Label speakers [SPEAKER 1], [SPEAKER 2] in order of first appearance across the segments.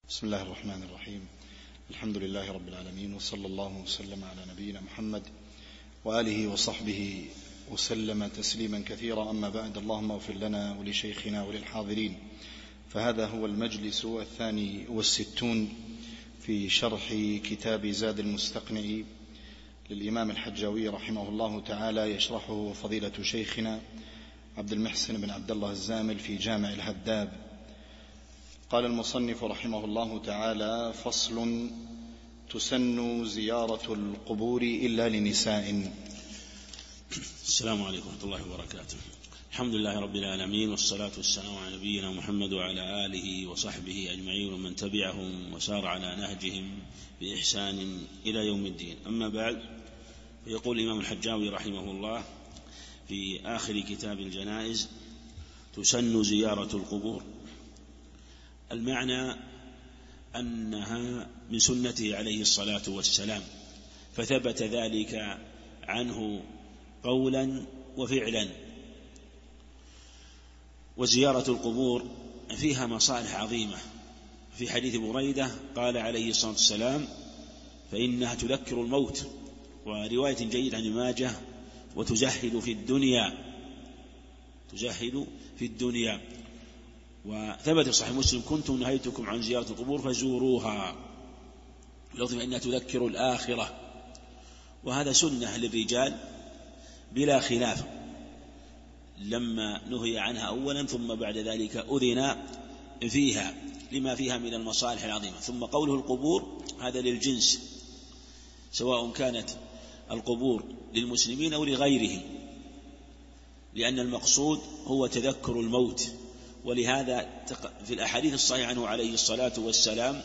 [SPEAKER 1] بسم الله الرحمن الرحيم. الحمد لله رب العالمين، وصلى الله وسلم على نبينا محمد وآله وصحبه وسلم تسليما كثيرا. أما بعد، اللهم اغفر لنا ولشيخنا وللحاضرين. فهذا هو المجلس 62 في شرح كتاب زاد المستقنع للإمام الحجاوي رحمه الله تعالى، يشرحه فضيلة شيخنا عبد المحسن بن عبد الله الزامل في جامع الهداب. قال المصنف رحمه الله تعالى: فصل: تسن زيارة القبور إلا لنساء.
[SPEAKER 2] السلام عليكم ورحمة الله وبركاته. الحمد لله رب العالمين، والصلاة والسلام على نبينا محمد وعلى آله وصحبه أجمعين ومن تبعهم وسار على نهجهم بإحسان إلى يوم الدين. أما بعد، فيقول الإمام الحجاوي رحمه الله في آخر كتاب الجنائز: تسن زيارة القبور. المعنى أنها من سنته عليه الصلاة والسلام، فثبت ذلك عنه قولا وفعلا. وزيارة القبور فيها مصالح عظيمة. في حديث بريدة قال عليه الصلاة والسلام: فإنها تذكر الموت. ورواية جيدة عن ماجه: وتزهد في الدنيا، تزهد في الدنيا. وثبت في صحيح مسلم: كنت نهيتكم عن زيارة القبور فزوروها، لفظ إنها تذكر الآخرة. وهذا سنة للرجال بلا خلاف، لما نهي عنها أولا ثم بعد ذلك أذن فيها لما فيها من المصالح العظيمة. ثم قوله القبور هذا للجنس، سواء كانت القبور للمسلمين أو لغيرهم، لأن المقصود هو تذكر الموت. ولهذا في الأحاديث الصحيحة عنه عليه الصلاة والسلام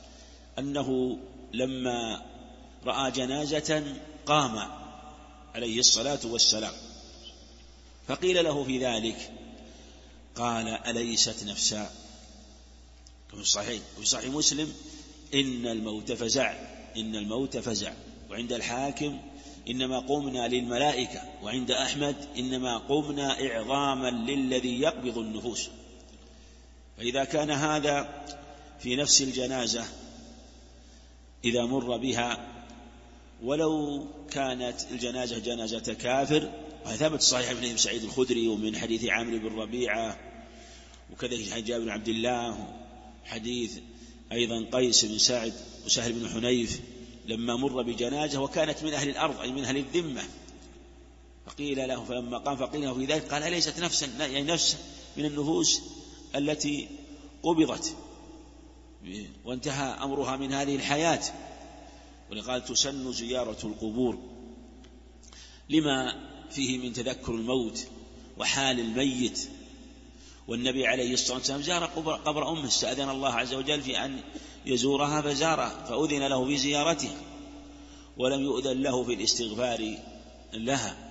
[SPEAKER 2] أنه لما رأى جنازة قام عليه الصلاة والسلام، فقيل له في ذلك قال: أليست نفسا؟ في الصحيح وفي صحيح مسلم: إن الموت فزع، إن الموت فزع. وعند الحاكم: إنما قمنا للملائكة. وعند أحمد: إنما قمنا إعظاما للذي يقبض النفوس. فإذا كان هذا في نفس الجنازة إذا مر بها، ولو كانت الجنازة جنازة كافر، وثبت صحيح من حديث سعيد الخدري ومن حديث عامر بن ربيعة، وكذلك حديث جابر بن عبد الله، حديث أيضا قيس بن سعد وسهل بن حنيف لما مر بجنازة وكانت من أهل الأرض أي من أهل الذمة، فقيل له فلما قام فقيل له في ذلك قال: ليست نفسا، يعني نفس من النفوس التي قبضت وانتهى أمرها من هذه الحياة. ولقال: تسن زيارة القبور لما فيه من تذكر الموت وحال الميت. والنبي عليه الصلاة والسلام زار قبر أمه، استأذن الله عز وجل في أن يزورها فزارها، فأذن له في زيارتها ولم يؤذن له في الاستغفار لها.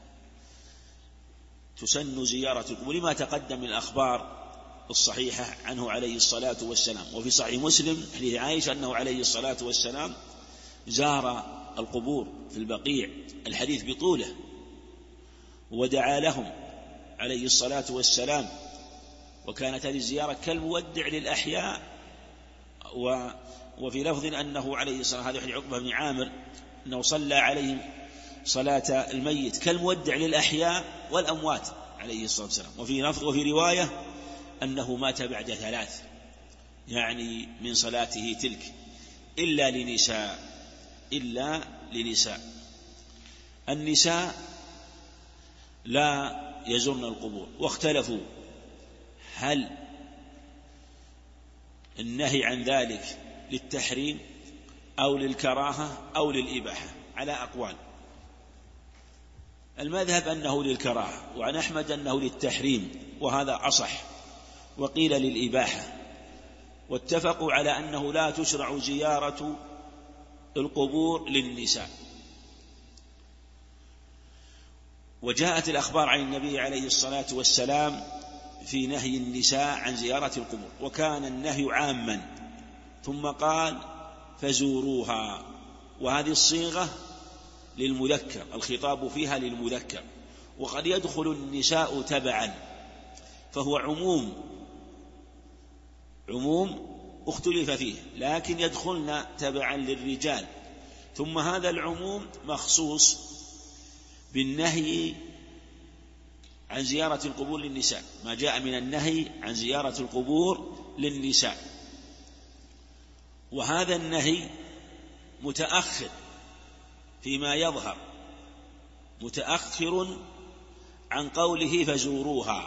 [SPEAKER 2] تسن زيارة القبور لما تقدم من الأخبار الصحيحة عنه عليه الصلاة والسلام. وفي صحيح مسلم حديث عائشة أنه عليه الصلاة والسلام زار القبور في البقيع، الحديث بطوله، ودعا لهم عليه الصلاة والسلام. وكانت هذه الزيارة كالمودع للأحياء. وفي لفظ أنه عليه الصلاة والسلام، هذا حديث عقبة بن عامر، أنه صلى عليهم صلاة الميت كالمودع للأحياء والأموات عليه الصلاة والسلام. وفي رواية أنه مات بعد 3، يعني من صلاته تلك، إلا لنساء، إلا لنساء. النساء لا يزرن القبور، واختلفوا هل النهي عن ذلك للتحريم أو للكراهة أو للإباحة، على أقوال. المذهب أنه للكراهة، وعن أحمد أنه للتحريم، وهذا أصح. وقيل للإباحة، واتفقوا على أنه لا تشرع زيارة القبور للنساء. وجاءت الأخبار عن النبي عليه الصلاة والسلام في نهي النساء عن زيارة القبور، وكان النهي عاما، ثم قال: فزوروها. وهذه الصيغة للمذكر، الخطاب فيها للمذكر، وقد يدخل النساء تبعا، فهو عموم اختلف فيه، لكن يدخلن تبعا للرجال. ثم هذا العموم مخصوص بالنهي عن زيارة القبور للنساء، ما جاء من النهي عن زيارة القبور للنساء، وهذا النهي متأخر فيما يظهر، متأخر عن قوله فزوروها.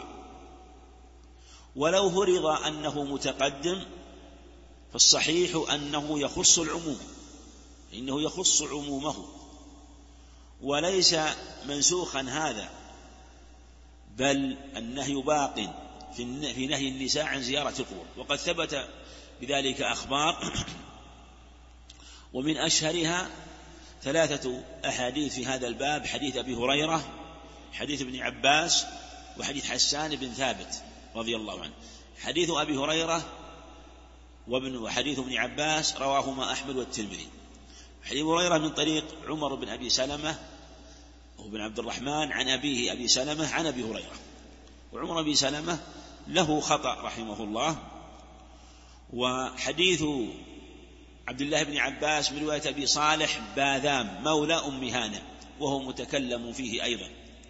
[SPEAKER 2] ولو فرض أنه متقدم فالصحيح أنه يخص العموم، إنه يخص عمومه وليس منسوخا هذا، بل النهي باق في نهي النساء عن زيارة القبور. وقد ثبت بذلك أخبار، ومن أشهرها 3 أحاديث في هذا الباب: حديث أبي هريرة، حديث ابن عباس، وحديث حسان بن ثابت رضي الله عنه. حديث أبي هريرة وحديث ابن عباس رواهما أحمد والترمذي. حديث هريرة من طريق عمر بن أبي سلمة وابن عبد الرحمن عن أبيه أبي سلمة عن أبي هريرة، وعمر بن سلمة له خطأ رحمه الله. وحديث عبد الله بن عباس من رواية أبي صالح باذام مولى أم هانة، وهو متكلم فيه أيضا.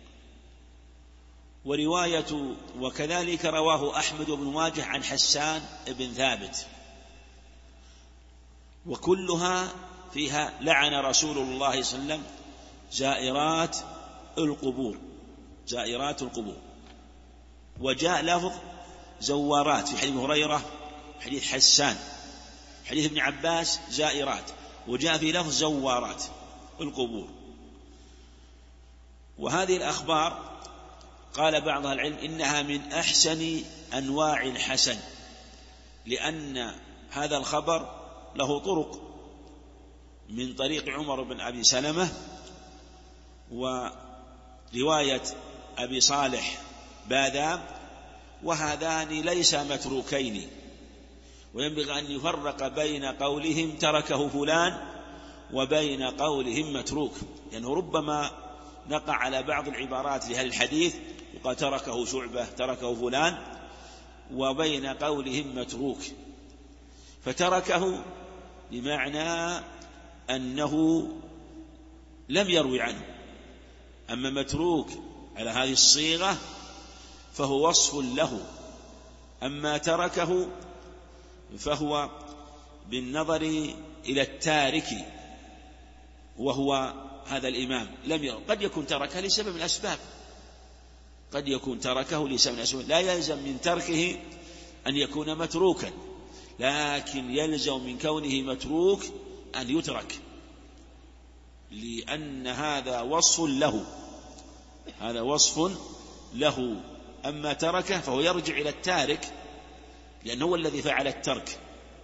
[SPEAKER 2] وكذلك رواه أحمد بن ماجه عن حسان بن ثابت، وكلها فيها لعن رسول الله صلى الله عليه وسلم زائرات القبور، زائرات القبور. وجاء لفظ زوارات في حديث هريرة، حديث حسان، حديث ابن عباس زائرات، وجاء في لفظ زوارات القبور. وهذه الأخبار قال بعض العلم إنها من أحسن أنواع الحسن، لأن هذا الخبر له طرق، من طريق عمر بن أبي سلمة، ورواية أبي صالح باذام، وهذان ليس متروكين. وينبغي أن يفرق بين قولهم تركه فلان وبين قولهم متروك، لأنه ربما نقع على بعض العبارات لهذا الحديث وقال تركه شعبة، تركه فلان، وبين قولهم متروك. فتركه بمعنى أنه لم يروي عنه، أما متروك على هذه الصيغة فهو وصف له، أما تركه فهو بالنظر إلى التارك، وهو هذا الإمام لم يرى. قد يكون تركه لسبب من الأسباب، قد يكون تركه لسبب من الأسباب، لا يلزم من تركه أن يكون متروكا، لكن يلزم من كونه متروك أن يترك، لأن هذا وصف له، هذا وصف له. أما تركه فهو يرجع إلى التارك، لأنه هو الذي فعل الترك.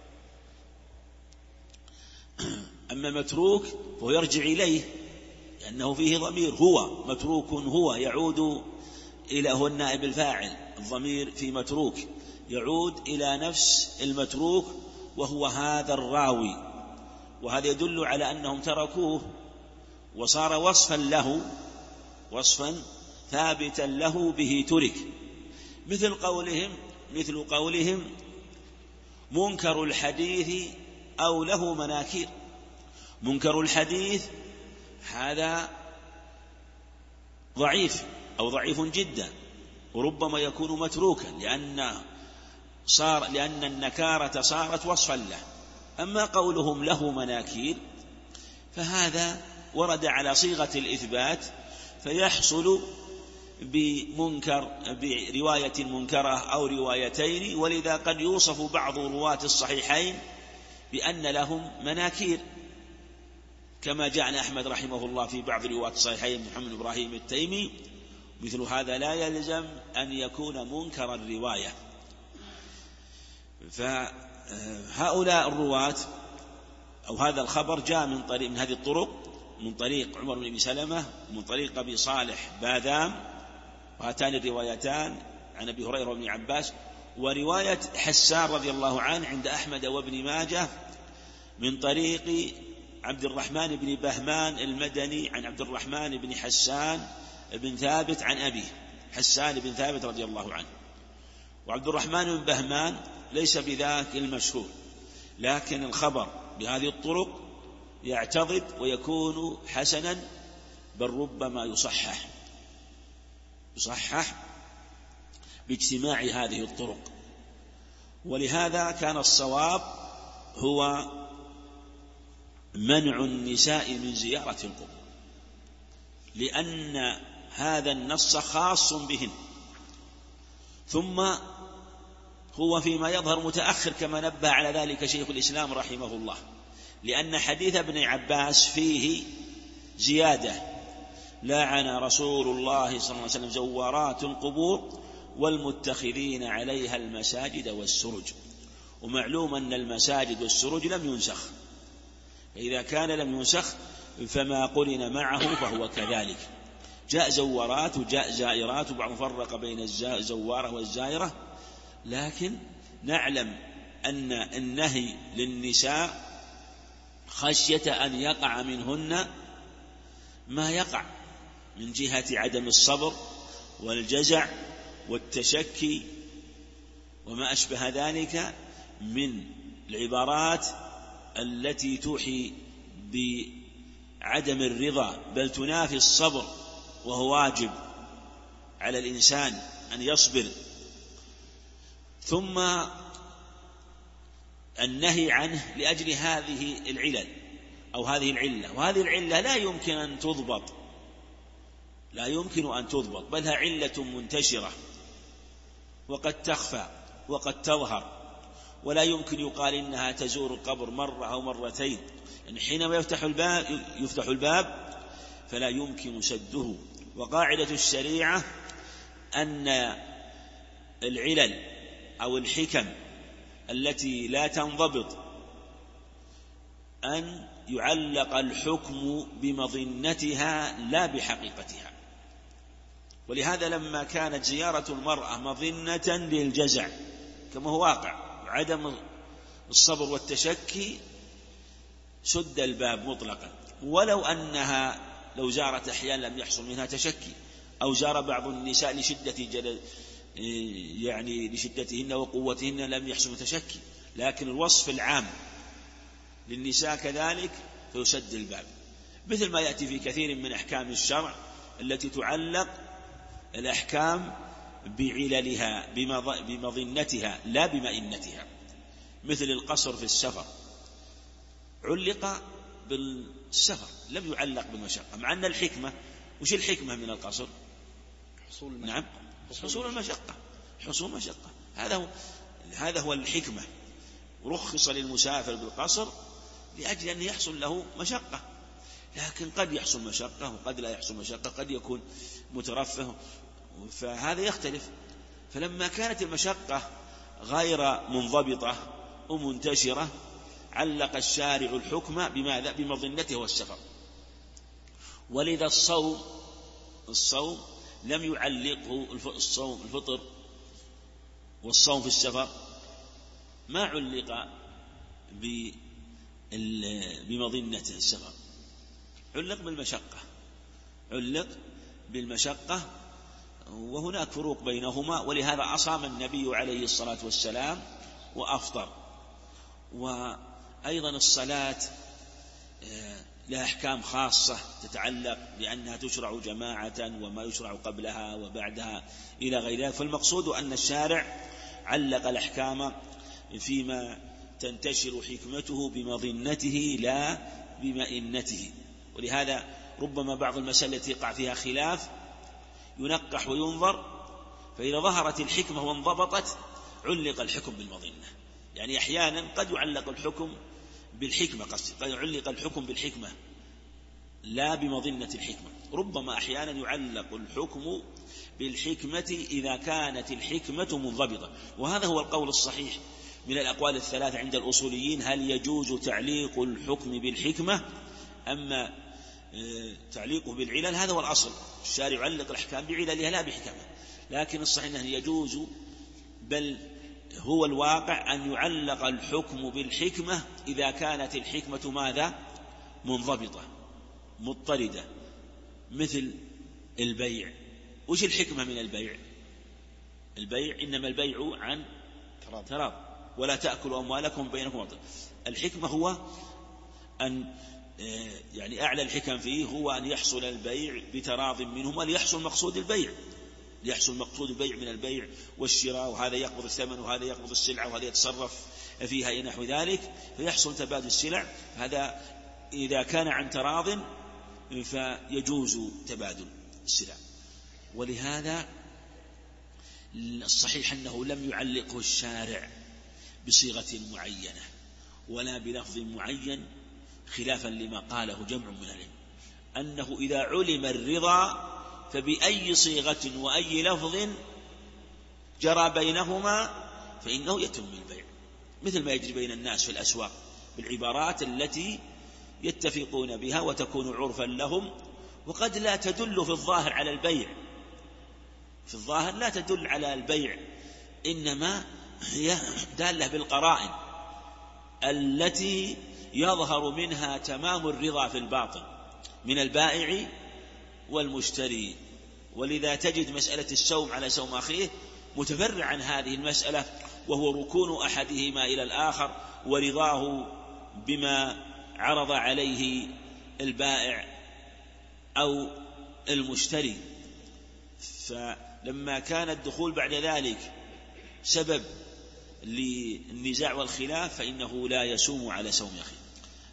[SPEAKER 2] أما متروك فهو يرجع إليه، لأنه فيه ضمير هو، متروك هو، يعود إلى هو النائب الفاعل، الضمير في متروك يعود إلى نفس المتروك وهو هذا الراوي. وهذا يدل على أنهم تركوه وصار وصفا له، وصفا ثابتا له به ترك. مثل قولهم منكر الحديث أو له مناكير. منكر الحديث هذا ضعيف أو ضعيف جدا، وربما يكون متروكا لأن النكارة صارت وصفا له. أما قولهم له مناكير فهذا ورد على صيغة الإثبات، فيحصل برواية منكرة أو روايتين، ولذا قد يوصف بعض رواة الصحيحين بأن لهم مناكير، كما جاء عن أحمد رحمه الله في بعض رواة الصحيحين محمد بن إبراهيم التيمي. مثل هذا لا يلزم أن يكون منكر الرواية. فهؤلاء الرواة أو هذا الخبر جاء من هذه الطرق، من طريق عمر بن أبي سلمة، ومن طريق أبي صالح باذام، وهاتان الروايتان عن أبي هريرة وابن عباس. ورواية حسان رضي الله عنه عند أحمد وابن ماجه من طريق عبد الرحمن بن بهمان المدني عن عبد الرحمن بن حسان بن ثابت عن أبيه حسان بن ثابت رضي الله عنه. وعبد الرحمن بن بهمان ليس بذاك المشهور، لكن الخبر بهذه الطرق يعتضد ويكون حسنا، بل ربما يصحح باجتماع هذه الطرق. ولهذا كان الصواب هو منع النساء من زيارة القبور، لأن هذا النص خاص بهن، ثم هو فيما يظهر متأخر كما نبه على ذلك شيخ الإسلام رحمه الله، لأن حديث ابن عباس فيه زيادة: لعن رسول الله صلى الله عليه وسلم زوارات القبور والمتخذين عليها المساجد والسرج. ومعلوم أن المساجد والسرج لم ينسخ، فإذا كان لم ينسخ فما قرن معه فهو كذلك. جاء زوارات وجاء زائرات، وبعض فرق بين الزوارة والزائرة، لكن نعلم أن النهي للنساء خشية أن يقع منهن ما يقع من جهة عدم الصبر والجزع والتشكي وما أشبه ذلك من العبارات التي توحي بعدم الرضا، بل تنافي الصبر، وهو واجب على الإنسان أن يصبر. ثم النهي عنه لأجل هذه العلل أو هذه العلة، وهذه العلة لا يمكن أن تضبط، بل هي علة منتشرة وقد تخفى وقد تظهر، ولا يمكن يقال إنها تزور القبر مرة أو مرتين، يعني حينما يفتح الباب فلا يمكن سده. وقاعدة الشريعة أن العلل أو الحكم التي لا تنضبط أن يعلق الحكم بمظنتها لا بحقيقتها. ولهذا لما كانت زيارة المرأة مظنة للجزع كما هو واقع عدم الصبر والتشكي، سد الباب مطلقا، ولو أنها لو زارت أحيانا لم يحصل منها تشكي، أو زار بعض النساء لشدتهن وقوتهن لم يحصل تشكي، لكن الوصف العام للنساء كذلك فيسد الباب، مثل ما يأتي في كثير من أحكام الشرع التي تعلق الأحكام بعللها بمظنتها لا بمئنتها، مثل القصر في السفر علق بالسفر لم يعلق بالمشقة، مع أن الحكمة، وش الحكمة من القصر؟ حصول المشقة، هذا هو الحكمة. رخص للمسافر بالقصر لأجل أن يحصل له مشقة، لكن قد يحصل مشقة وقد لا يحصل مشقة، قد يكون مترفه، فهذا يختلف. فلما كانت المشقة غير منضبطة ومنتشرة علق الشارع الحكم بماذا؟ بمظنته والسفر. ولذا الصوم لم يعلقه الفطر والصوم في السفر ما علق بمظنته السفر، علق بالمشقة، وهناك فروق بينهما، ولهذا أصام النبي عليه الصلاة والسلام وأفطر. وأيضا الصلاة لها أحكام خاصة تتعلق بأنها تشرع جماعة وما يشرع قبلها وبعدها إلى غير ذلك. فالمقصود أن الشارع علق الأحكام فيما تنتشر حكمته بمظنته لا بمئنته. ولهذا ربما بعض المسائل التي يقع فيها خلاف ينقح وينظر، فإذا ظهرت الحكمة وانضبطت علق الحكم بالمظنة. يعني أحيانا قد يعلق الحكم بالحكمة، قد يعلق الحكم بالحكمة لا بمظنة الحكمة. ربما أحيانا يعلق الحكم بالحكمة إذا كانت الحكمة منضبطة، وهذا هو القول الصحيح من الأقوال الثلاثة عند الأصوليين: هل يجوز تعليق الحكم بالحكمة أما تعليقه بالعلل؟ هذا هو الأصل، الشارع يعلق الأحكام بعللها لا بحكمة، لكن الصحيح أنه يجوز، بل هو الواقع أن يعلق الحكم بالحكمة إذا كانت الحكمة ماذا؟ منضبطة مضطردة، مثل البيع. وش الحكمة من البيع؟ إنما البيع عن تراض، ولا تأكلوا أموالكم بينكم باطلا. الحكمة هو أن يعني أعلى الحكم فيه هو أن يحصل البيع بتراض منهم، وليحصل مقصود البيع، ليحصل مقصود البيع من البيع والشراء، وهذا يقبض الثمن وهذا يقبض السلعة وهذا يتصرف فيها إلى نحو ذلك، فيحصل تبادل السلع. هذا إذا كان عن تراض فيجوز تبادل السلع. ولهذا الصحيح أنه لم يعلقه الشارع بصيغة معينة ولا بلفظ معين، خلافا لما قاله جمع من العلم، أنه إذا علم الرضا فبأي صيغة وأي لفظ جرى بينهما فإنه يتم البيع، مثل ما يجري بين الناس في الأسواق بالعبارات التي يتفقون بها وتكون عرفا لهم، وقد لا تدل في الظاهر على البيع، في الظاهر لا تدل على البيع، إنما هي دالة بالقرائن التي يظهر منها تمام الرضا في الباطن من البائع والمشتري. ولذا تجد مسألة السوم على سوم أخيه متفرع عن هذه المسألة، وهو ركون أحدهما إلى الآخر ورضاه بما عرض عليه البائع أو المشتري. فلما كان الدخول بعد ذلك سبب للنزاع والخلاف فإنه لا يسوم على سوم أخيه.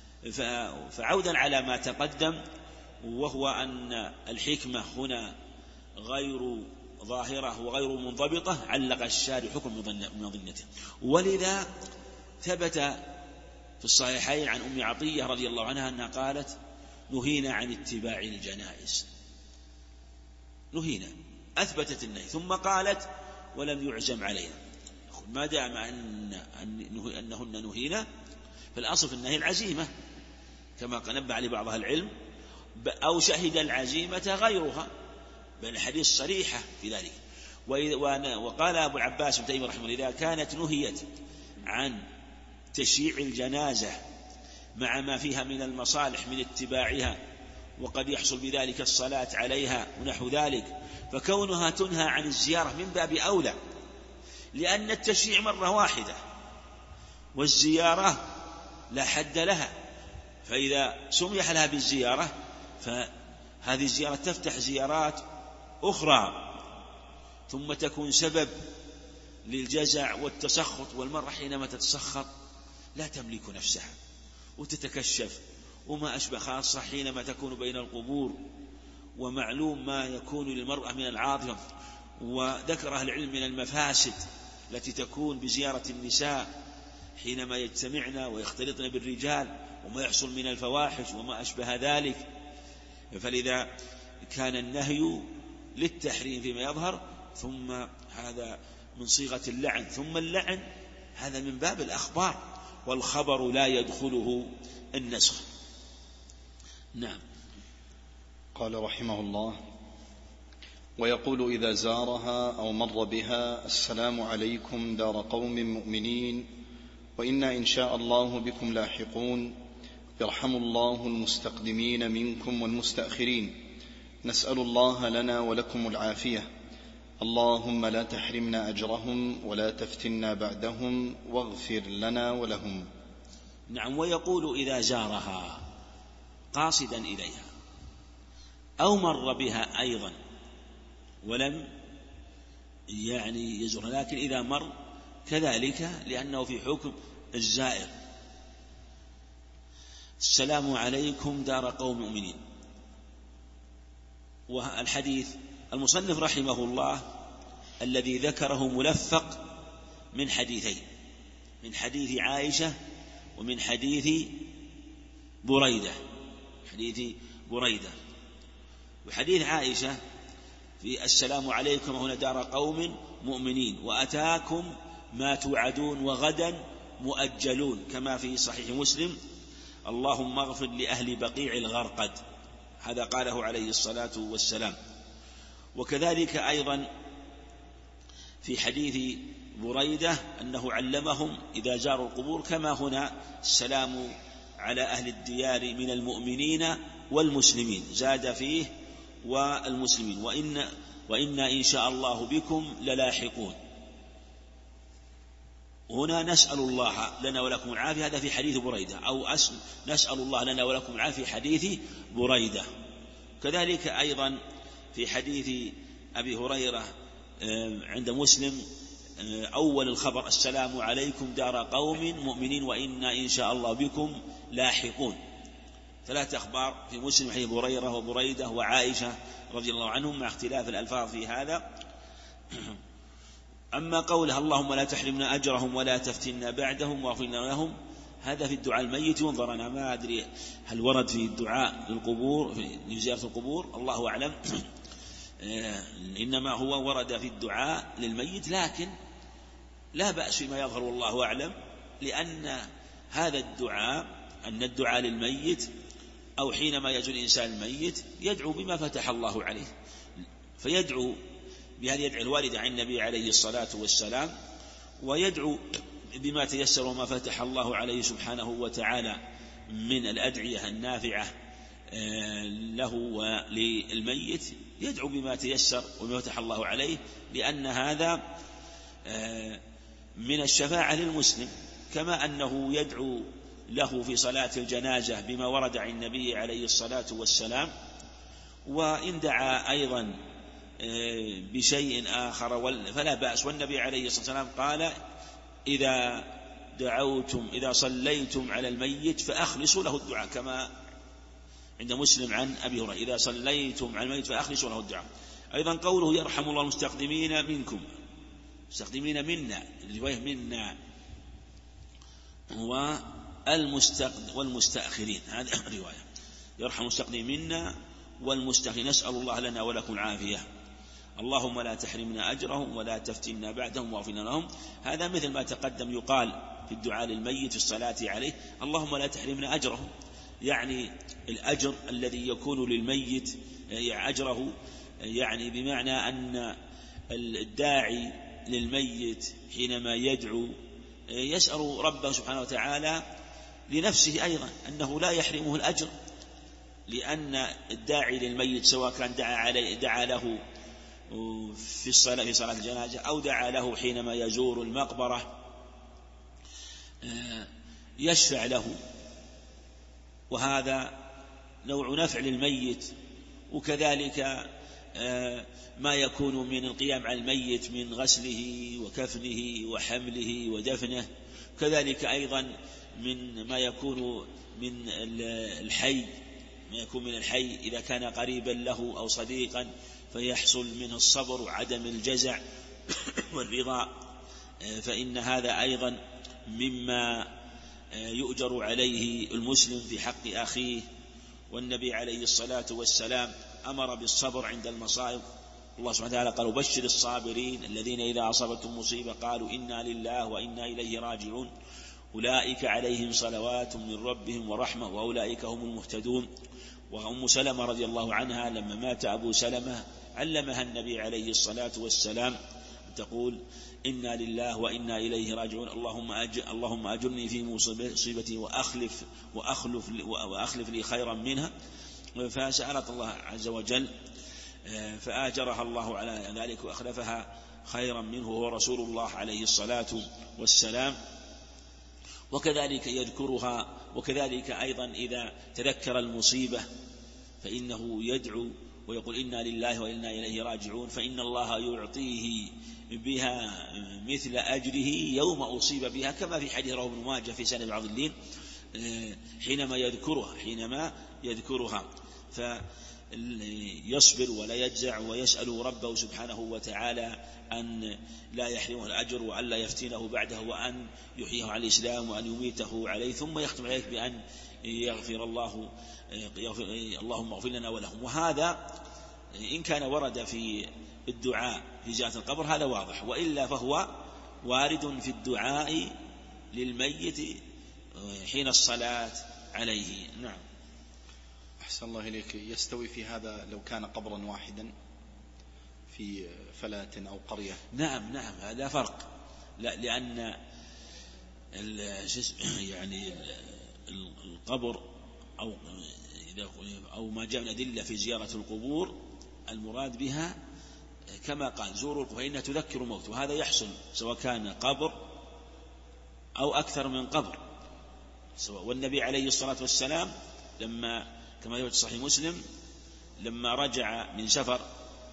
[SPEAKER 2] فعودا على ما تقدم، وهو أن الحكمة هنا غير ظاهرة وغير منضبطة، علق الشارع حكم مظنته. ولذا ثبت في الصحيحين عن أم عطية رضي الله عنها أنها قالت: نهينا عن اتباع الجنائز، نهينا، أثبتت النهي، ثم قالت: ولم يعزم علينا. ما دام أنهن نهينا فالأصل في النهي العزيمة، كما نبه عليه بعض أهل العلم، أو شهد العزيمة غيرها، بل الحديث صريحة في ذلك. وقال أبو العباس ابن تيمية رحمه الله: إذا كانت نهيت عن تشييع الجنازة مع ما فيها من المصالح من اتباعها، وقد يحصل بذلك الصلاة عليها ونحو ذلك، فكونها تنهى عن الزيارة من باب أولى، لأن التشييع مرة واحدة والزيارة لا حد لها، فإذا سمح لها بالزيارة فهذه الزيارة تفتح زيارات أخرى، ثم تكون سبب للجزع والتسخط، والمرأة حينما تتسخط لا تملك نفسها وتتكشف وما أشبه، خاصة حينما تكون بين القبور، ومعلوم ما يكون للمرأة من العاطفة. وذكر أهل العلم من المفاسد التي تكون بزيارة النساء حينما يجتمعن ويختلطن بالرجال، وما يحصل من الفواحش وما أشبه ذلك. فلذا كان النهي للتحريم فيما يظهر، ثم هذا من صيغة اللعن، ثم اللعن هذا من باب الأخبار، والخبر لا يدخله النسخ. نعم.
[SPEAKER 1] قال رحمه الله: ويقول إذا زارها أو مر بها: السلام عليكم دار قوم مؤمنين، وإنا إن شاء الله بكم لاحقون، يرحم الله المستقدمين منكم والمستأخرين، نسأل الله لنا ولكم العافية، اللهم لا تحرمنا أجرهم ولا تفتنا بعدهم، واغفر لنا ولهم.
[SPEAKER 2] نعم. ويقول إذا زارها قاصدا إليها أو مر بها أيضا ولم يزورها، لكن إذا مر كذلك، لأنه في حكم الزائر. السلام عليكم دار قوم مؤمنين. والحديث المصنف رحمه الله الذي ذكره ملفق من حديثين، من حديث عائشة ومن حديث بريدة. وحديث عائشة في السلام عليكم هنا دار قوم مؤمنين، وأتاكم ما توعدون وغدا مؤجلون، كما في صحيح مسلم: اللهم اغفر لأهل بقيع الغرقد، هذا قاله عليه الصلاة والسلام. وكذلك أيضا في حديث بريدة أنه علمهم إذا زاروا القبور، كما هنا: السلام على أهل الديار من المؤمنين والمسلمين، زاد فيه والمسلمين، وإنا إن شاء الله بكم للاحقون. هنا نسأل الله لنا ولكم العافية، هذا في حديث بريدة، أو نسأل الله لنا ولكم العافية في حديث بريدة. كذلك أيضا في حديث أبي هريرة عند مسلم أول الخبر: السلام عليكم دار قوم مؤمنين وإنا إن شاء الله بكم لاحقون. 3 أخبار في مسلم: حديث هريرة وبريدة وعائشة رضي الله عنهم، مع اختلاف الألفاظ في هذا. أما قولها: اللهم لا تحرمنا أجرهم ولا تفتنا بعدهم واغفر لهم، هذا في الدعاء الميت ينظر. أنا ما أدري هل ورد في الدعاء للقبور في زيارة القبور، الله أعلم. إنما هو ورد في الدعاء للميت، لكن لا بأس فيما يظهر والله أعلم، لأن هذا الدعاء أن الدعاء للميت أو حينما يجو الإنسان الميت يدعو بما فتح الله عليه، فيدعو بهذه يدعو الواردة عن النبي عليه الصلاة والسلام، ويدعو بما تيسر وما فتح الله عليه سبحانه وتعالى من الأدعية النافعة له وللميت، يدعو بما تيسر وما فتح الله عليه، لأن هذا من الشفاعة للمسلم، كما أنه يدعو له في صلاة الجنازة بما ورد عن النبي عليه الصلاة والسلام. وإن دعا أيضا بشيء آخر فلا بأس. والنبي عليه الصلاة والسلام قال: إذا صليتم على الميت فأخلصوا له الدعاء، كما عند مسلم عن أبي هريرة: إذا صليتم على الميت فأخلصوا له الدعاء. أيضا قوله: يرحم الله المستقدمين منكم، مستقدمين منا، الرواية منا، والمستأخرين، هذه الرواية: يرحم المستقدمين منا والمستأخرين، نسأل الله لنا ولكم العافية، اللهم لا تحرمنا أجرهم ولا تفتنا بعدهم واغفر لهم. هذا مثل ما تقدم يقال في الدعاء للميت في الصلاة عليه: اللهم لا تحرمنا أجرهم، يعني الأجر الذي يكون للميت أجره، يعني بمعنى أن الداعي للميت حينما يدعو يسأل ربه سبحانه وتعالى لنفسه أيضا أنه لا يحرمه الأجر، لأن الداعي للميت سواء كان دعا له في صلاة الجنازة أو دعا له حينما يزور المقبرة يشفع له، وهذا نوع نفع للميت. وكذلك ما يكون من القيام على الميت من غسله وكفنه وحمله ودفنه، كذلك أيضا من ما يكون من الحي، ما يكون من الحي إذا كان قريبا له أو صديقا، فيحصل منه الصبر وعدم الجزع والرضا، فإن هذا أيضا مما يؤجر عليه المسلم في حق أخيه. والنبي عليه الصلاة والسلام أمر بالصبر عند المصائب، الله سبحانه وتعالى قال: وبشر الصابرين الذين إذا أصابتهم مصيبة قالوا إنا لله وإنا إليه راجعون أولئك عليهم صلوات من ربهم ورحمة وأولئك هم المهتدون. وأم سلمة رضي الله عنها لما مات أبو سلمة علمها النبي عليه الصلاة والسلام تقول: إنا لله وإنا إليه راجعون، اللهم أجرني في مصيبتي وأخلف لي خيرا منها. فسألت الله عز وجل فآجرها الله على ذلك وأخلفها خيرا منه، وهو رسول الله عليه الصلاة والسلام. وكذلك يذكرها، وكذلك أيضا إذا تذكر المصيبة فإنه يدعو ويقول: إنا لله وإنا إليه راجعون، فإن الله يعطيه بها مثل أجره يوم أصيب بها، كما في حديث رواه ابن ماجه في سند بعض اللين حينما يذكرها فيصبر ولا يجزع ويسأل ربه سبحانه وتعالى أن لا يحرمه الأجر وأن لا يفتنه بعده وأن يحييه على الإسلام وأن يميته عليه، ثم يختم عليك بأن يغفر الله، اللهم اغفر لنا ولهم. وهذا إن كان ورد في الدعاء في زيارة القبر هذا واضح، وإلا فهو وارد في الدعاء للميت حين الصلاة عليه. نعم.
[SPEAKER 1] أحسن الله إليك. يستوي في هذا لو كان قبرا واحدا في فلاة أو قرية؟
[SPEAKER 2] نعم هذا فرق، لا، لأن يعني القبر أو ما جاء من أدلة في زيارة القبور المراد بها كما قال: زوروا فإنها تذكر الموت، وهذا يحصل سواء كان قبر أو أكثر من قبر سواء. والنبي عليه الصلاة والسلام لما كما يقول صحيح مسلم لما رجع من سفر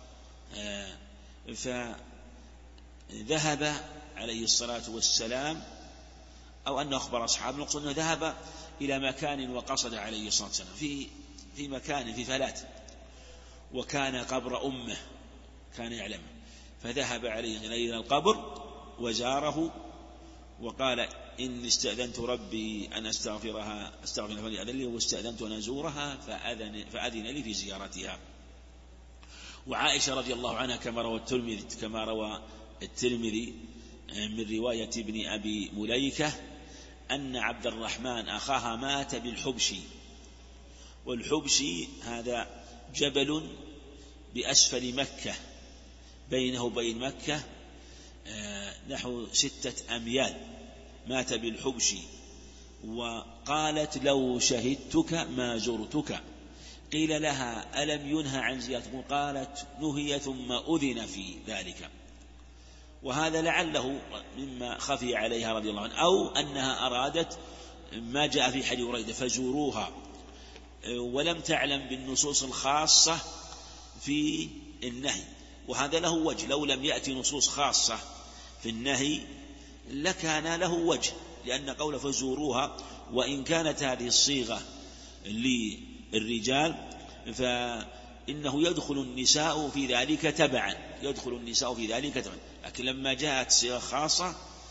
[SPEAKER 2] فذهب عليه الصلاة والسلام أو أنه أخبر أصحابه نقصد أنه ذهب إلى مكان وقصد عليه الصلاة والسلام في مكان في فلات وكان قبر أمه كان يعلم، فذهب عليه إلى القبر وزاره وقال إني استأذنت ربي أن أستغفر فليأذن لي واستأذنت أن أزورها فأذن لي في زيارتها. وعائشة رضي الله عنها كما روى الترمذي من رواية ابن أبي مليكة أن عبد الرحمن أخاها مات بالحبشي، والحبشي هذا جبل بأسفل مكة بينه وبين مكة نحو 6 أميال، مات بالحبشي. وقالت لو شهدتك ما زرتك، قيل لها ألم ينهى عن زيارتك؟ قالت نهي ثم أذن في ذلك. وهذا لعله مما خفي عليها رضي الله عنها، أو أنها أرادت ما جاء في حديث بريدة فزوروها، ولم تعلم بالنصوص الخاصة في النهي. وهذا له وجه، لو لم يأتي نصوص خاصة في النهي لكان له وجه، لأن قول فزوروها وإن كانت هذه الصيغة للرجال فإنه يدخل النساء في ذلك تبعا، لكن لما جاءت صيغة خاصة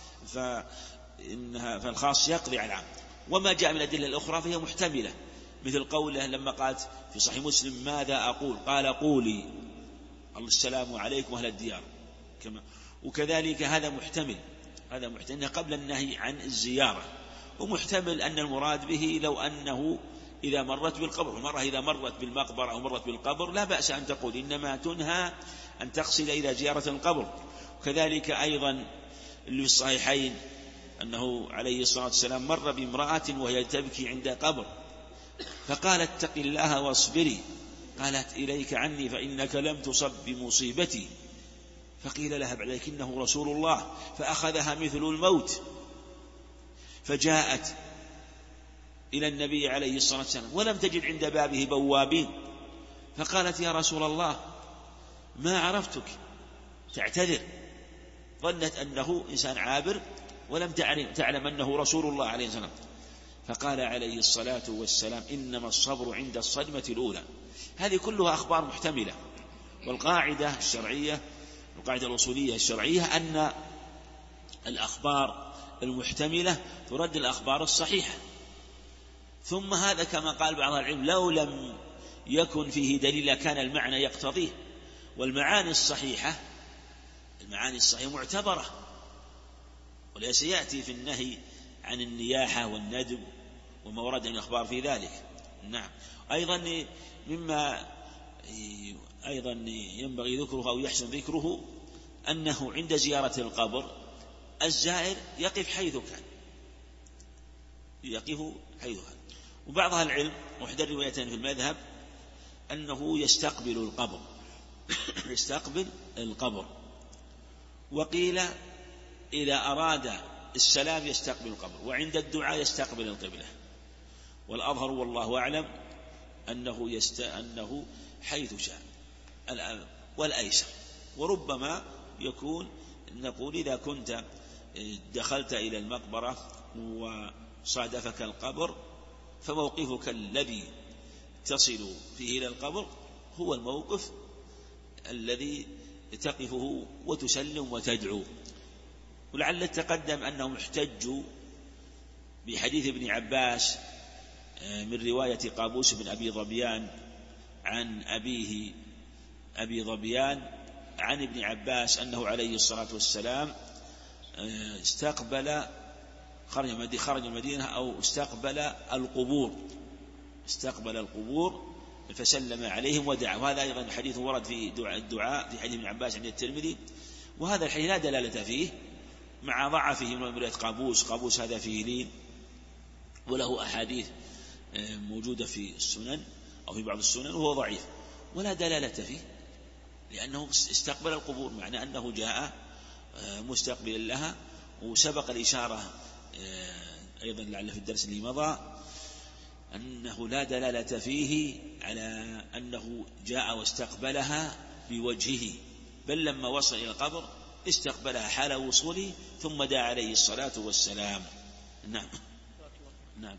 [SPEAKER 2] فالخاص يقضي على العام. وما جاء من الأدلة الأخرى فهي محتملة، مثل قوله لما قالت في صحيح مسلم ماذا أقول؟ قال قولي السلام عليكم أهل الديار وكذلك هذا محتمل قبل النهي عن الزيارة، ومحتمل أن المراد به لو أنه إذا مرت بالقبر، المرأة إذا مرت بالمقبرة أو مرت بالقبر لا بأس أن تقول، إنما تنهى أن تقصد إلى زيارة القبر. وكذلك أيضا اللي في الصحيحين أنه عليه الصلاة والسلام مر بامرأة وهي تبكي عند قبر فقالت اتق الله واصبري، قالت إليك عني فإنك لم تصب بمصيبتي، فقيل لها بعد ذلك إنه رسول الله، فأخذها مثل الموت، فجاءت إلى النبي عليه الصلاة والسلام ولم تجد عند بابه بوابين، فقالت يا رسول الله ما عرفتك، تعتذر، ظنت أنه إنسان عابر ولم تعلم أنه رسول الله عليه الصلاة والسلام. فقال عليه الصلاة والسلام إنما الصبر عند الصدمة الأولى. هذه كلها أخبار محتملة، والقاعدة الشرعية القاعدة الأصولية الشرعية أن الأخبار المحتملة ترد الأخبار الصحيحة. ثم هذا كما قال بعض العلم لو لم يكن فيه دليل كان المعنى يقتضيه، والمعاني الصحيحة معتبرة، وليس يأتي في النهي عن النياحة والندب وما ورد من الأخبار في ذلك. نعم. أيضا مما ينبغي ذكره أو يحسن ذكره أنه عند زيارة القبر الزائر يقف حيث كان، وبعض أهل العلم وحدى الروايتين في المذهب أنه يستقبل القبر وقيل إذا أراد السلام يستقبل القبر، وعند الدعاء يستقبل القبلة. والأظهر والله أعلم أنه حيث شاء والأيسر. وربما يكون نقول إذا كنت دخلت إلى المقبرة وصادفك القبر فموقفك الذي تصل فيه إلى القبر هو الموقف الذي تقفه وتسلم وتدعو. ولعل التقدم أنهم احتجوا بحديث ابن عباس من رواية قابوس بن أبي ظبيان عن أبيه أبي ظبيان عن ابن عباس أنه عليه الصلاة والسلام خرج المدينة أو استقبل القبور فسلم عليهم ودعا. وهذا أيضا حديث ورد في الدعاء في حديث ابن عباس عند الترمذي، وهذا الحديث لا دلالة فيه مع ضعفه من رواية قابوس هذا فيه لين، وله أحاديث موجودة في السنن أو في بعض السنن وهو ضعيف ولا دلالة فيه، لأنه استقبل القبور، معنى أنه جاء مستقبلا لها. وسبق الإشارة أيضا لعل في الدرس اللي مضى أنه لا دلالة فيه على أنه جاء واستقبلها بوجهه، بل لما وصل إلى القبر استقبلها حال وصوله ثم دعا عليه الصلاة والسلام. نعم. نعم.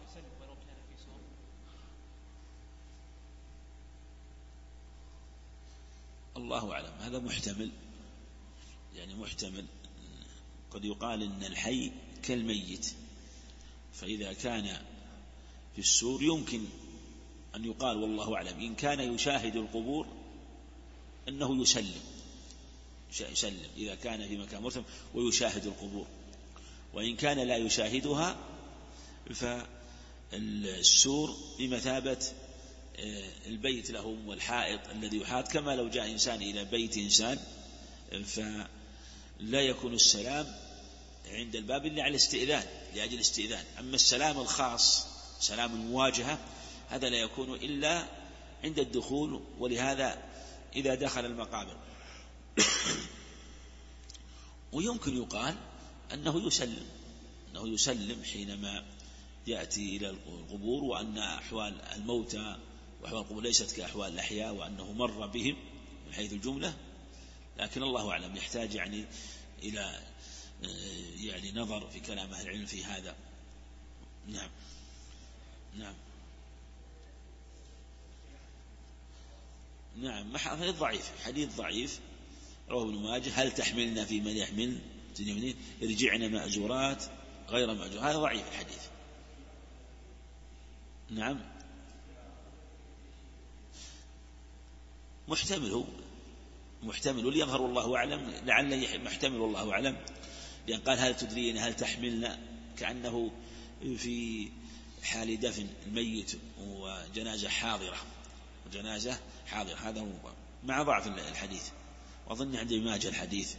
[SPEAKER 2] الله أعلم، هذا محتمل، يعني محتمل، قد يقال إن الحي كالميت، فإذا كان في السور يمكن أن يقال والله أعلم إن كان يشاهد القبور أنه يسلم إذا كان في مكان مرتفع ويشاهد القبور، وإن كان لا يشاهدها فالسور بمثابة البيت لهم والحائط الذي يحاط، كما لو جاء إنسان إلى بيت إنسان فلا يكون السلام عند الباب إلا على الاستئذان لأجل الاستئذان. أما السلام الخاص سلام المواجهة هذا لا يكون إلا عند الدخول، ولهذا إذا دخل المقابر ويمكن يقال أنه يسلم حينما يأتي إلى القبور، وأن أحوال الموتى وأحوال القبور ليست كأحوال الأحياء، وأنه مر بهم من حيث الجملة، لكن الله أعلم يحتاج يعني إلى يعني نظر في كلام أهل العلم في هذا. نعم. نعم. نعم. حديث ضعيف رواه ابن ماجه: هل تحملنا في من يحمل يرجعنا مأجورات غير مأجور، هذا ضعيف الحديث. نعم. محتمل وليظهر الله أعلم، لعل محتمل والله أعلم، لأن قال هل تدرين هل تحملنا، كأنه في حال دفن الميت وجنازة حاضرة هذا هو مع ضعف الحديث، وأظن عند ابن ماجه الحديث.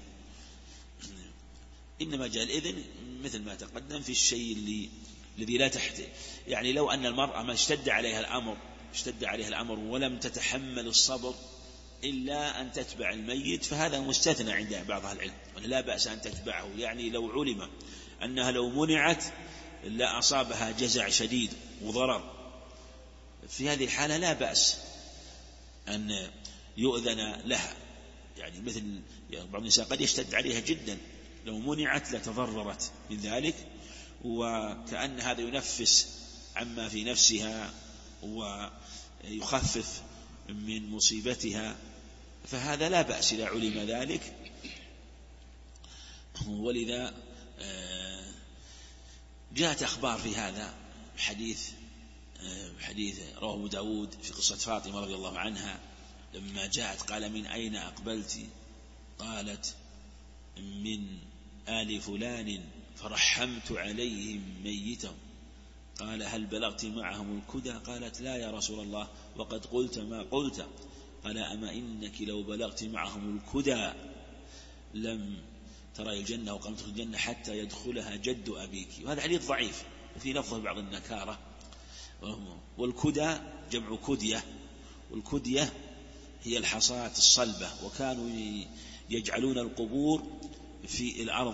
[SPEAKER 2] إنما جاء الإذن مثل ما تقدم في الشيء الذي لا تحت، يعني لو أن المرأة ما اشتد عليها الأمر ولم تتحمل الصبر إلا أن تتبع الميت فهذا مستثنى عند بعض أهل العلم، ولا بأس أن تتبعه، يعني لو علم أنها لو منعت لا أصابها جزع شديد وضرر، في هذه الحالة لا بأس أن يؤذن لها، يعني مثل بعض النساء قد يشتد عليها جدا، لو منعت لتضررت من ذلك، وكأن هذا ينفس عما في نفسها ويخفف من مصيبتها، فهذا لا بأس إذا علم ذلك. ولذا جاءت أخبار في هذا، حديث رواه أبو داود في قصة فاطمة رضي الله عنها لما جاءت قال: من أين أقبلت؟ قالت: من آل فلان فرحمت عليهم ميتهم. قال: هل بلغت معهم الكدى؟ قالت: لا يا رسول الله، وقد قلت ما قلت. قال: أما إنك لو بلغت معهم الكدى لم ترى الجنة وقد تدخل الجنة حتى يدخلها جد أبيك. وهذا حديث ضعيف وفي لفظه بعض النكارة. والكدى جمع كدية، والكدية هي الحصاة الصلبة، وكانوا يجعلون القبور في الأرض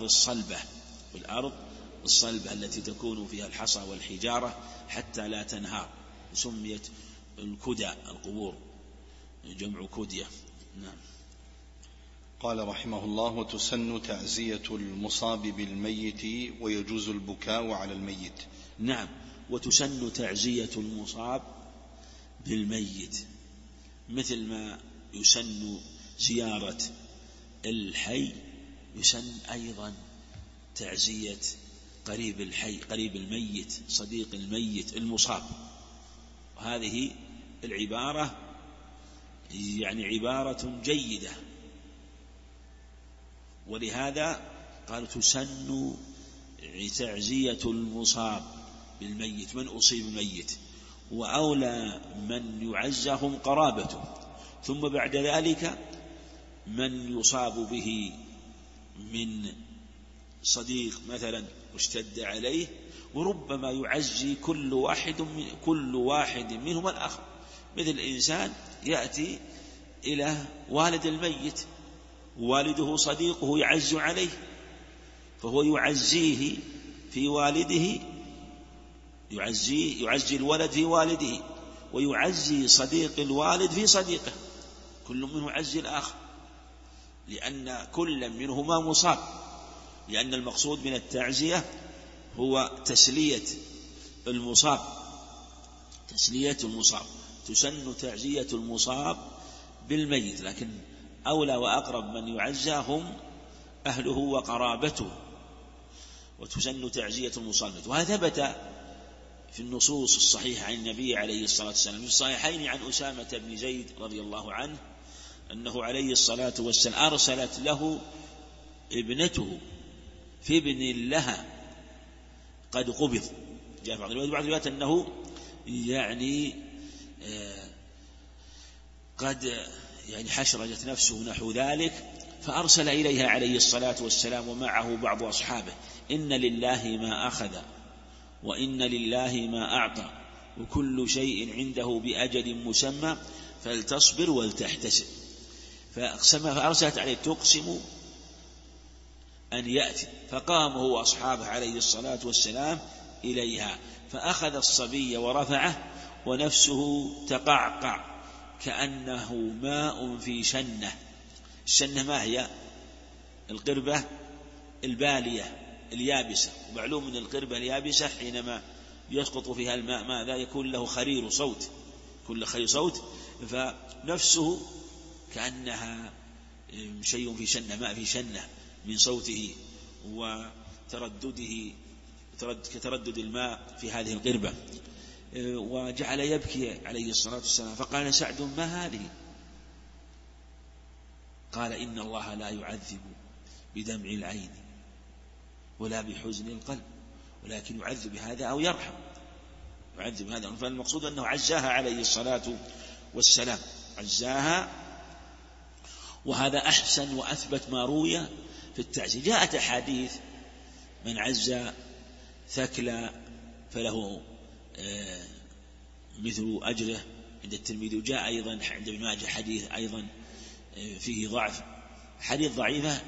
[SPEAKER 2] الصلبة التي تكون فيها الحصى والحجارة حتى لا تنهار، سميت الكدى القبور، جمع كدية. نعم.
[SPEAKER 1] قال رحمه الله: وتسن تعزية المصاب بالميت ويجوز البكاء على الميت.
[SPEAKER 2] نعم، وتسن تعزية المصاب بالميت مثل ما يسن زيارة الحي، يسن أيضا تعزية قريب الحي، قريب الميت، صديق الميت المصاب. وهذه العبارة يعني عبارة جيدة، ولهذا قال تسن تعزية المصاب بالميت، من أصيب الميت، وأولى من يعزهم قرابته، ثم بعد ذلك من يصاب به من صديق مثلا اشتد عليه، وربما يعزي كل واحد منهم الآخر، مثل إنسان يأتي إلى والد الميت، والده صديقه يعز عليه، فهو يعزيه في والده، يعزي الولد في والده، ويعزي صديق الوالد في صديقه، كل منه يعزي الآخر، لأن كل منهما مصاب، لأن المقصود من التعزية هو تسلية المصاب. تسن تعزية المصاب بالميت، لكن أولى وأقرب من يعزى هم أهله وقرابته، وتسن تعزية المصاب. وهذا ثبت في النصوص الصحيحة عن النبي عليه الصلاة والسلام، في الصحيحين عن أسامة بن زيد رضي الله عنه أنه عليه الصلاة والسلام أرسلت له ابنته في ابن لها قد قبض. جاء في بعض الروايات أنه قد حشرجت نفسه نحو ذلك، فأرسل إليها عليه الصلاة والسلام ومعه بعض أصحابه: إن لله ما أخذ وإن لله ما أعطى وكل شيء عنده بأجل مسمى فلتصبر ولتحتسب. فأرسلت عليه تقسم أن يأتي، فقام هو أصحابه عليه الصلاة والسلام إليها، فأخذ الصبي ورفعه ونفسه تقعقع كأنه ماء في شنة. الشنة ما هي؟ القربة البالية اليابسة، ومعلوم من القربة اليابسة حينما يسقط فيها الماء ماذا يكون له خرير صوت، فنفسه كأنها شيء في شنة، ماء في شنة من صوته وتردده كتردد الماء في هذه القربة. وجعل يبكي عليه الصلاة والسلام، فقال سعد: ما هذه؟ قال: إن الله لا يعذب بدمع العين ولا بحزن القلب، ولكن يعذب بهذا أو يرحم، يعذب هذا. فالمقصود أنه عزاها عليه الصلاة والسلام، عزاها، وهذا أحسن وأثبت ما روي في التعزية. جاءت أحاديث من عزى ثكلى فله مثل أجره عند الترمذي، وجاء أيضا عند ابن ماجه حديث أيضا فيه ضعف، حديث ضعيفة،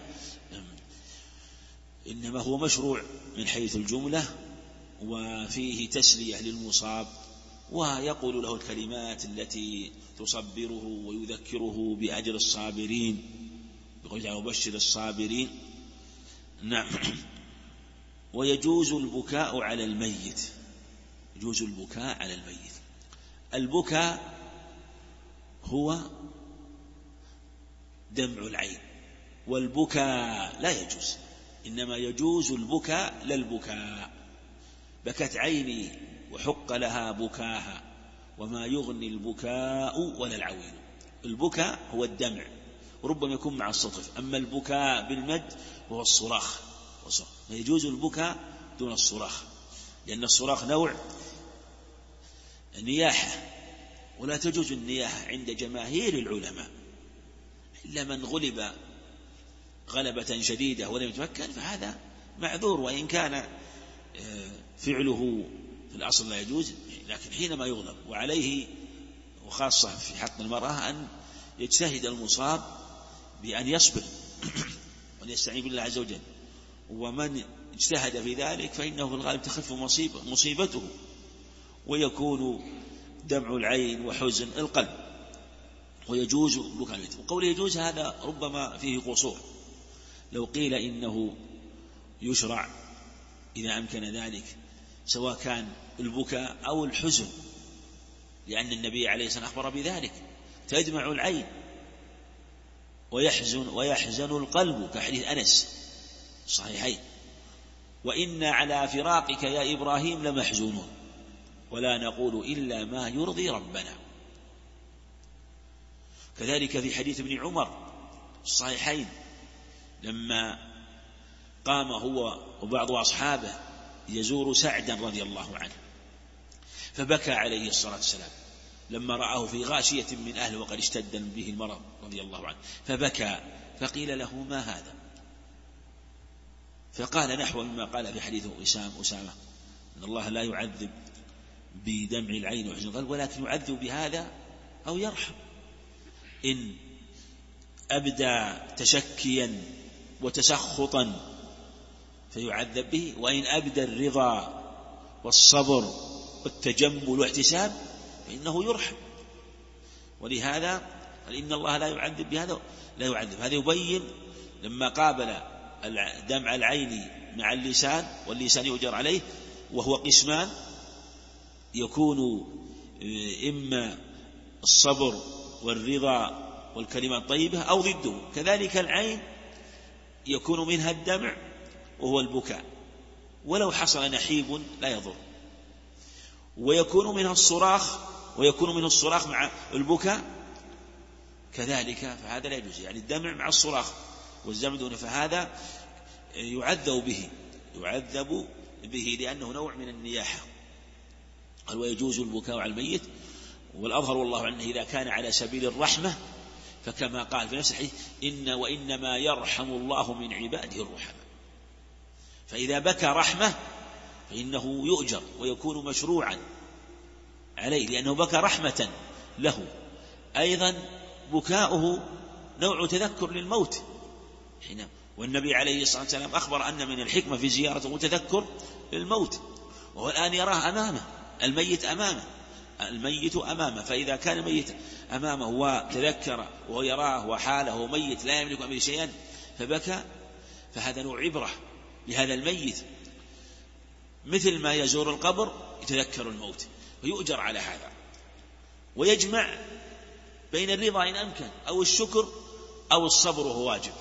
[SPEAKER 2] إنما هو مشروع من حيث الجملة، وفيه تسلية للمصاب، ويقول له الكلمات التي تصبره ويذكره بأجر الصابرين، بقول تعالى: وبشر الصابرين. نعم. ويجوز البكاء على الميت، يجوز البكاء على الميت. البكاء هو دمع العين، والبكاء لا يجوز، إنما يجوز البكاء لا البكاء. بكت عيني وحق لها بكاها وما يغني البكاء ولا العويل. البكاء هو الدمع، وربما يكون مع السطف، أما البكاء بالمد هو الصراخ، فيجوز البكاء دون الصراخ، لأن الصراخ نوع نياحة، ولا تجوز النياحة عند جماهير العلماء، إلا من غلب غلبة شديدة ولم يتمكن فهذا معذور، وإن كان فعله في الأصل لا يجوز، لكن حينما يغلب. وعليه وخاصة في حق المرأة أن يجتهد المصاب بأن يصبر وأن يستعين بالله عز وجل، ومن اجتهد في ذلك فإنه في الغالب تخف مصيبته، ويكون دمع العين وحزن القلب. ويجوز بكاء. وقول يجوز هذا ربما فيه قصور، لو قيل إنه يشرع إذا أمكن ذلك، سواء كان البكاء أو الحزن، لأن النبي عليه الصلاة والسلام أخبر بذلك: تدمع العين ويحزن القلب، كحديث أنس صحيحين: وإنا على فراقك يا إبراهيم لمحزونون ولا نقول إلا ما يرضي ربنا. كذلك في حديث ابن عمر الصحيحين لما قام هو وبعض أصحابه يزور سعدا رضي الله عنه، فبكى عليه الصلاة والسلام لما رآه في غاشية من أهله وقد اشتد به المرض رضي الله عنه، فبكى، فقيل له: ما هذا؟ فقال نحو مما قال في حديث أسامة: إن الله لا يعذب بدمع العين وحزن القلب، ولكن يعذب بهذا أو يرحم. إن أبدى تشكيا وتسخطا فيعذب به، وإن أبدى الرضا والصبر والتجمل والاحتساب فإنه يرحم. ولهذا قال إن الله لا يعذب بهذا، لا يعذب. هذا يبين لما قابل دمع العين مع اللسان، واللسان يؤجر عليه، وهو قسمان، يكون إما الصبر والرضا والكلمة الطيبة أو ضده. كذلك العين يكون منها الدمع وهو البكاء، ولو حصل نحيب لا يضر، ويكون منها الصراخ، ويكون منه الصراخ مع البكاء كذلك، فهذا لا يجوز. يعني الدمع مع الصراخ والزمع دونه، فهذا يعذب به لأنه نوع من النياحة. قال ويجوز البكاء على الميت، والأظهر والله عنه إذا كان على سبيل الرحمة، فكما قال في نفس الحديث وإنما يرحم الله من عباده الرحماء. فإذا بكى رحمة فإنه يؤجر ويكون مشروعا عليه، لأنه بكى رحمة له. أيضا بكاؤه نوع تذكر للموت، والنبي عليه الصلاة والسلام أخبر أن من الحكمة في زيارته تذكر للموت، وهو الآن يراه أمامه، الميت أمامه، فإذا كان الميت أمامه وتذكر وهو يراه وحاله ميت لا يملك أمره شيئا فبكى، فهذا نوع عبرة لهذا الميت، مثل ما يزور القبر يتذكر الموت، ويؤجر على هذا. ويجمع بين الرضا إن أمكن، أو الشكر أو الصبر وهو واجب.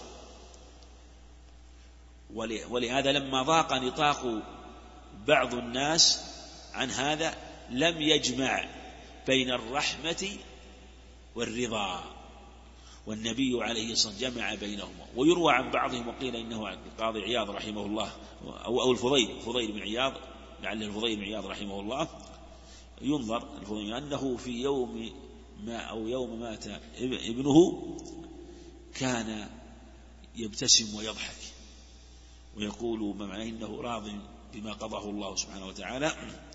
[SPEAKER 2] ولهذا لما ضاق نطاق بعض الناس عن هذا لم يجمع بين الرحمة والرضا، والنبي عليه الصلاة والسلام جمع بينهما. ويروى عن بعضهم وقيل إنه القاضي عياض رحمه الله أو الفضيل بن عياض، لعل الفضيل بن عياض رحمه الله، ينظر أنه في يوم مات ابنه كان يبتسم ويضحك ويقول ما معناه إنه راض بما قضاه الله سبحانه وتعالى.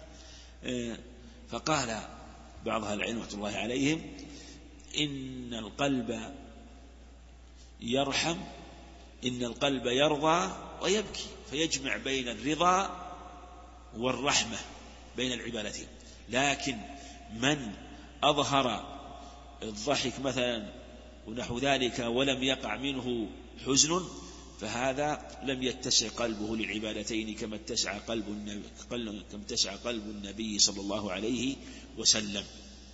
[SPEAKER 2] فقال بعض أهل العلم رحمة الله عليهم إن القلب يرحم، إن القلب يرضى ويبكي، فيجمع بين الرضا والرحمة بين العبادتين. لكن من أظهر الضحك مثلا ونحو ذلك ولم يقع منه حزن، فهذا لم يتسع قلبه للعبادتين كما اتسع قلب النبي صلى الله عليه وسلم.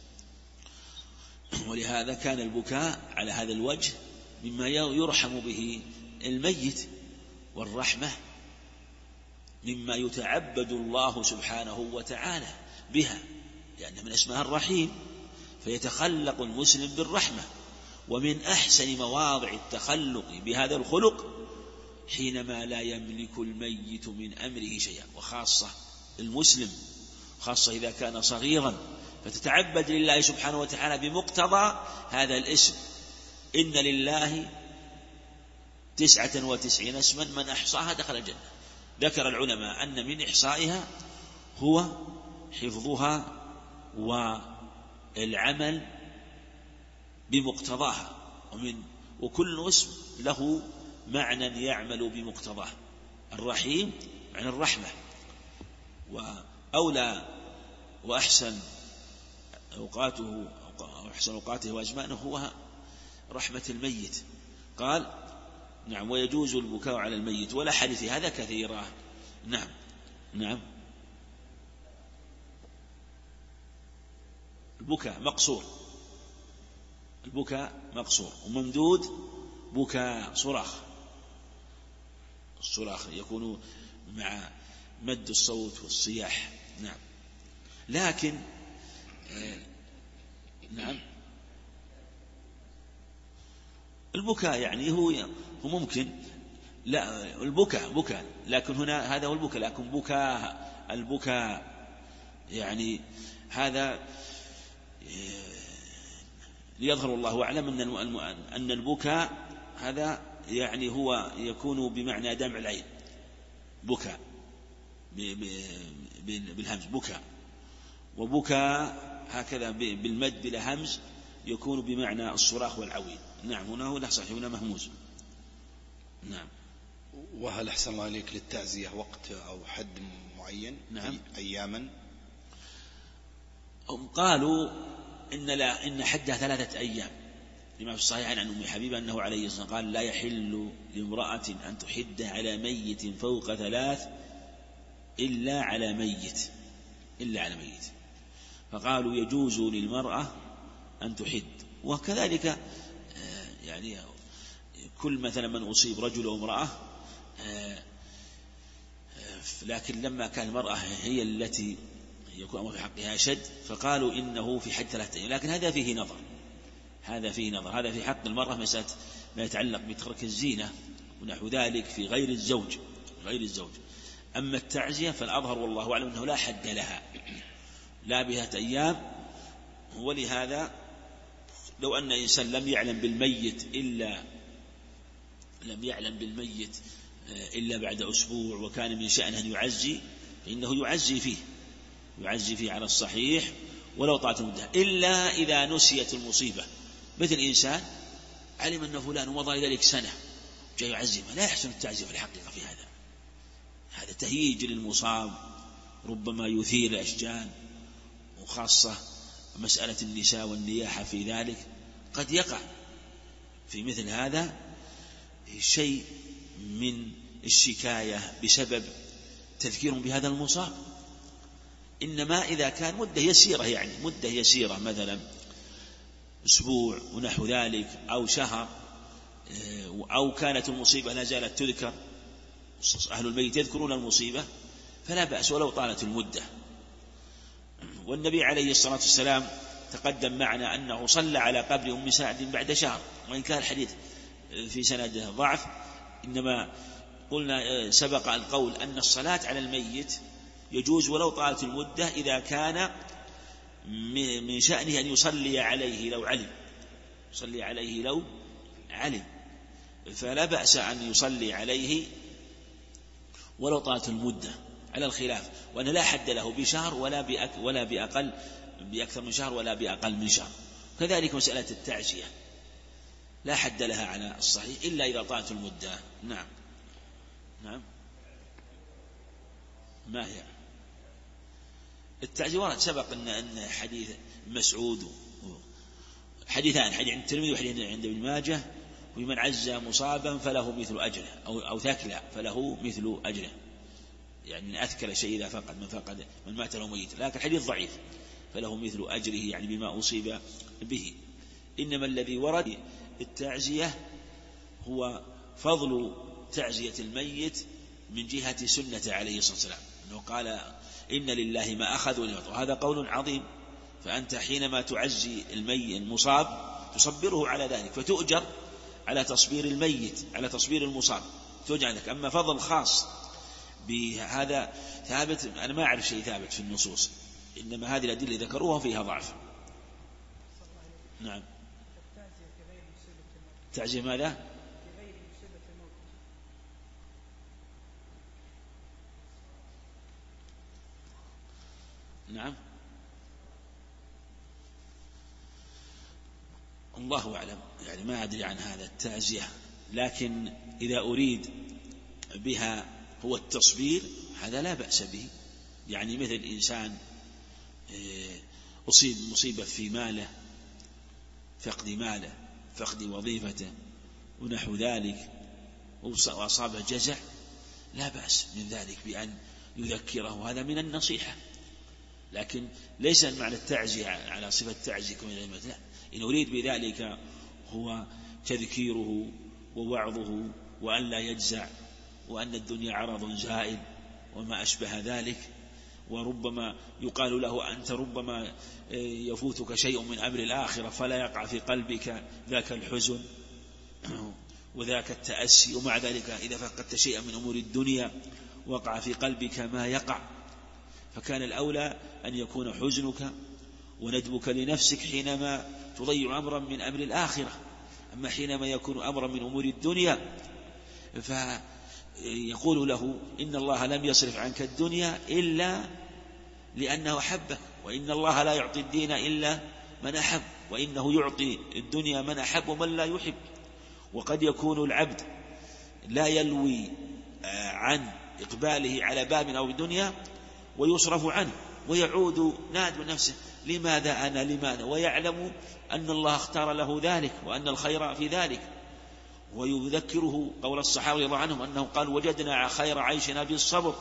[SPEAKER 2] ولهذا كان البكاء على هذا الوجه مما يرحم به الميت، والرحمة مما يتعبد الله سبحانه وتعالى بها، لأن من اسمها الرحيم، فيتخلق المسلم بالرحمة. ومن أحسن مواضع التخلق بهذا الخلق حينما لا يملك الميت من أمره شيئا، وخاصة المسلم، خاصة إذا كان صغيرا، فتتعبد لله سبحانه وتعالى بمقتضى هذا الاسم. إن لله 99 اسما من أحصاها دخل الجنة. ذكر العلماء أن من إحصائها هو حفظها والعمل بمقتضاها، وكل اسم له معنى يعمل بمقتضاه. الرحيم معنى الرحمة، وأولى وأحسن أوقاته وأزمانه هو رحمة الميت. قال نعم ويجوز البكاء على الميت، ولا حديث هذا كثيرة. نعم البكاء مقصور وممدود بكاء صراخ يكون مع مد الصوت والصياح. نعم لكن نعم البكاء يعني هو ممكن، لا البكاء لكن هنا هذا هو البكاء، لكن البكاء يعني هذا ليظهر الله أعلم أن البكاء هذا يعني هو يكون بمعنى دمع العين، بكاء بالهمز بكاء، وبكاء هكذا بالمد بلا همز يكون بمعنى الصراخ والعويل. نعم هنا هو صحيح، هنا مهموز. نعم
[SPEAKER 1] وهل أحسن الله إليك للتعزية وقت أو حد معين؟
[SPEAKER 2] نعم.
[SPEAKER 1] أياما؟
[SPEAKER 2] قالوا إن حدها 3 أيام، لما في الصحيح عن أم حبيبة أنه عليه الصلاة والسلام قال: لا يحل لامرأة أن تحد على ميت فوق 3 إلا على ميت. فقالوا يجوز للمرأة أن تحد. وكذلك يعني كل مثلا من أصيب رجل وامرأة، لكن لما كان المرأة هي التي يكون في حقها شد، فقالوا إنه في حد 3 أيام. لكن هذا فيه نظر، هذا في حق المرأة مسألة ما يتعلق بترك الزينة ونحو ذلك في غير الزوج. أما التعزية فالأظهر والله أعلم أنه لا حد لها، لا بها أيام. ولهذا لو أن إنسان لم يعلم بالميت إلا بعد أسبوع وكان من شأنه أن يعزي، فإنه يعزي فيه على الصحيح ولو طالت المدة، إلا إذا نسيت المصيبة. مثل إنسان علم أن فلان ومضى ذلك سنة جاء يعزي، لا يحسن التعزية في الحقيقة في هذا تهييج للمصاب، ربما يثير الأشجان، وخاصة مسألة النساء والنياحة في ذلك قد يقع في مثل هذا شيء من الشكاية بسبب تذكير بهذا المصاب. إنما إذا كان مدة يسيرة مثلا أسبوع ونحو ذلك أو شهر، أو كانت المصيبة لا زالت تذكر، أهل الميت يذكرون المصيبة، فلا بأس ولو طالت المدة. والنبي عليه الصلاة والسلام تقدم معنا أنه صلى على قبر أم سعد بعد شهر، وإن كان الحديث في سنده ضعف، إنما قلنا سبق القول أن الصلاة على الميت يجوز ولو طالت المدة إذا كان من شأنه أن يصلي عليه لو علم، فلا بأس أن يصلي عليه ولو طالت المدة، على الخلاف، وأن لا حد له بشهر ولا بأكثر من شهر ولا بأقل من شهر. كذلك مسألة التعزية لا حد لها على الصحيح إلا إذا طالت المدة. نعم. ما هي التعزية؟ ورد سبق أن حديث مسعود، حديثان، حديث عند الترمذي وحديث عند ابن ماجه: ومن عز مصابا فله مثل أجره، أو ثكلا فله مثل أجره، يعني أثكل شيء إذا فقد من مات له ميت، لكن حديث ضعيف، فله مثل أجره يعني بما أصيب به. إنما الذي ورد التعزية هو فضل تعزية الميت من جهة سنة عليه الصلاة والسلام، أنه قال: إن لله ما أخذ وهذا قول عظيم. فأنت حينما تعزي المصاب تصبره على ذلك، فتؤجر على تصبير الميت، على تصبير المصاب تؤجر عنك. أما فضل خاص بهذا ثابت، أنا ما أعرف شيء ثابت في النصوص، إنما هذه الأدلة ذكروها فيها ضعف. نعم. تعزية ماذا؟ نعم. الله أعلم، يعني ما أدري عن هذا التعزية، لكن إذا أريد بها هو التصبير هذا لا بأس به. يعني مثل إنسان أصيب مصيبة في ماله، فقد وظيفته ونحو ذلك، وأصابه جزع، لا بأس من ذلك بأن يذكره، هذا من النصيحة. لكن ليس معنى التعزية على صفة تعزية كما لا، إن أريد بذلك هو تذكيره ووعظه وأن لا يجزع، وأن الدنيا عرض زائل وما أشبه ذلك. وربما يقال له: أنت ربما يفوتك شيء من أمر الآخرة فلا يقع في قلبك ذاك الحزن وذاك التأسي، ومع ذلك إذا فقدت شيئا من أمور الدنيا وقع في قلبك ما يقع. فكان الأولى أن يكون حزنك وندبك لنفسك حينما تضيع أمرا من أمر الآخرة. أما حينما يكون أمرا من أمور الدنيا فيقول له: إن الله لم يصرف عنك الدنيا إلا لأنه أحبك، وإن الله لا يعطي الدين إلا من أحب، وإنه يعطي الدنيا من أحب ومن لا يحب. وقد يكون العبد لا يلوي عن إقباله على باب أو الدنيا ويصرف عنه ويعود نادم نفسه لماذا أنا لماذا، ويعلم أن الله اختار له ذلك وأن الخير في ذلك. ويذكره قول الصحابة رضي الله عنهم أنه قال وجدنا خير عيشنا بالصبر،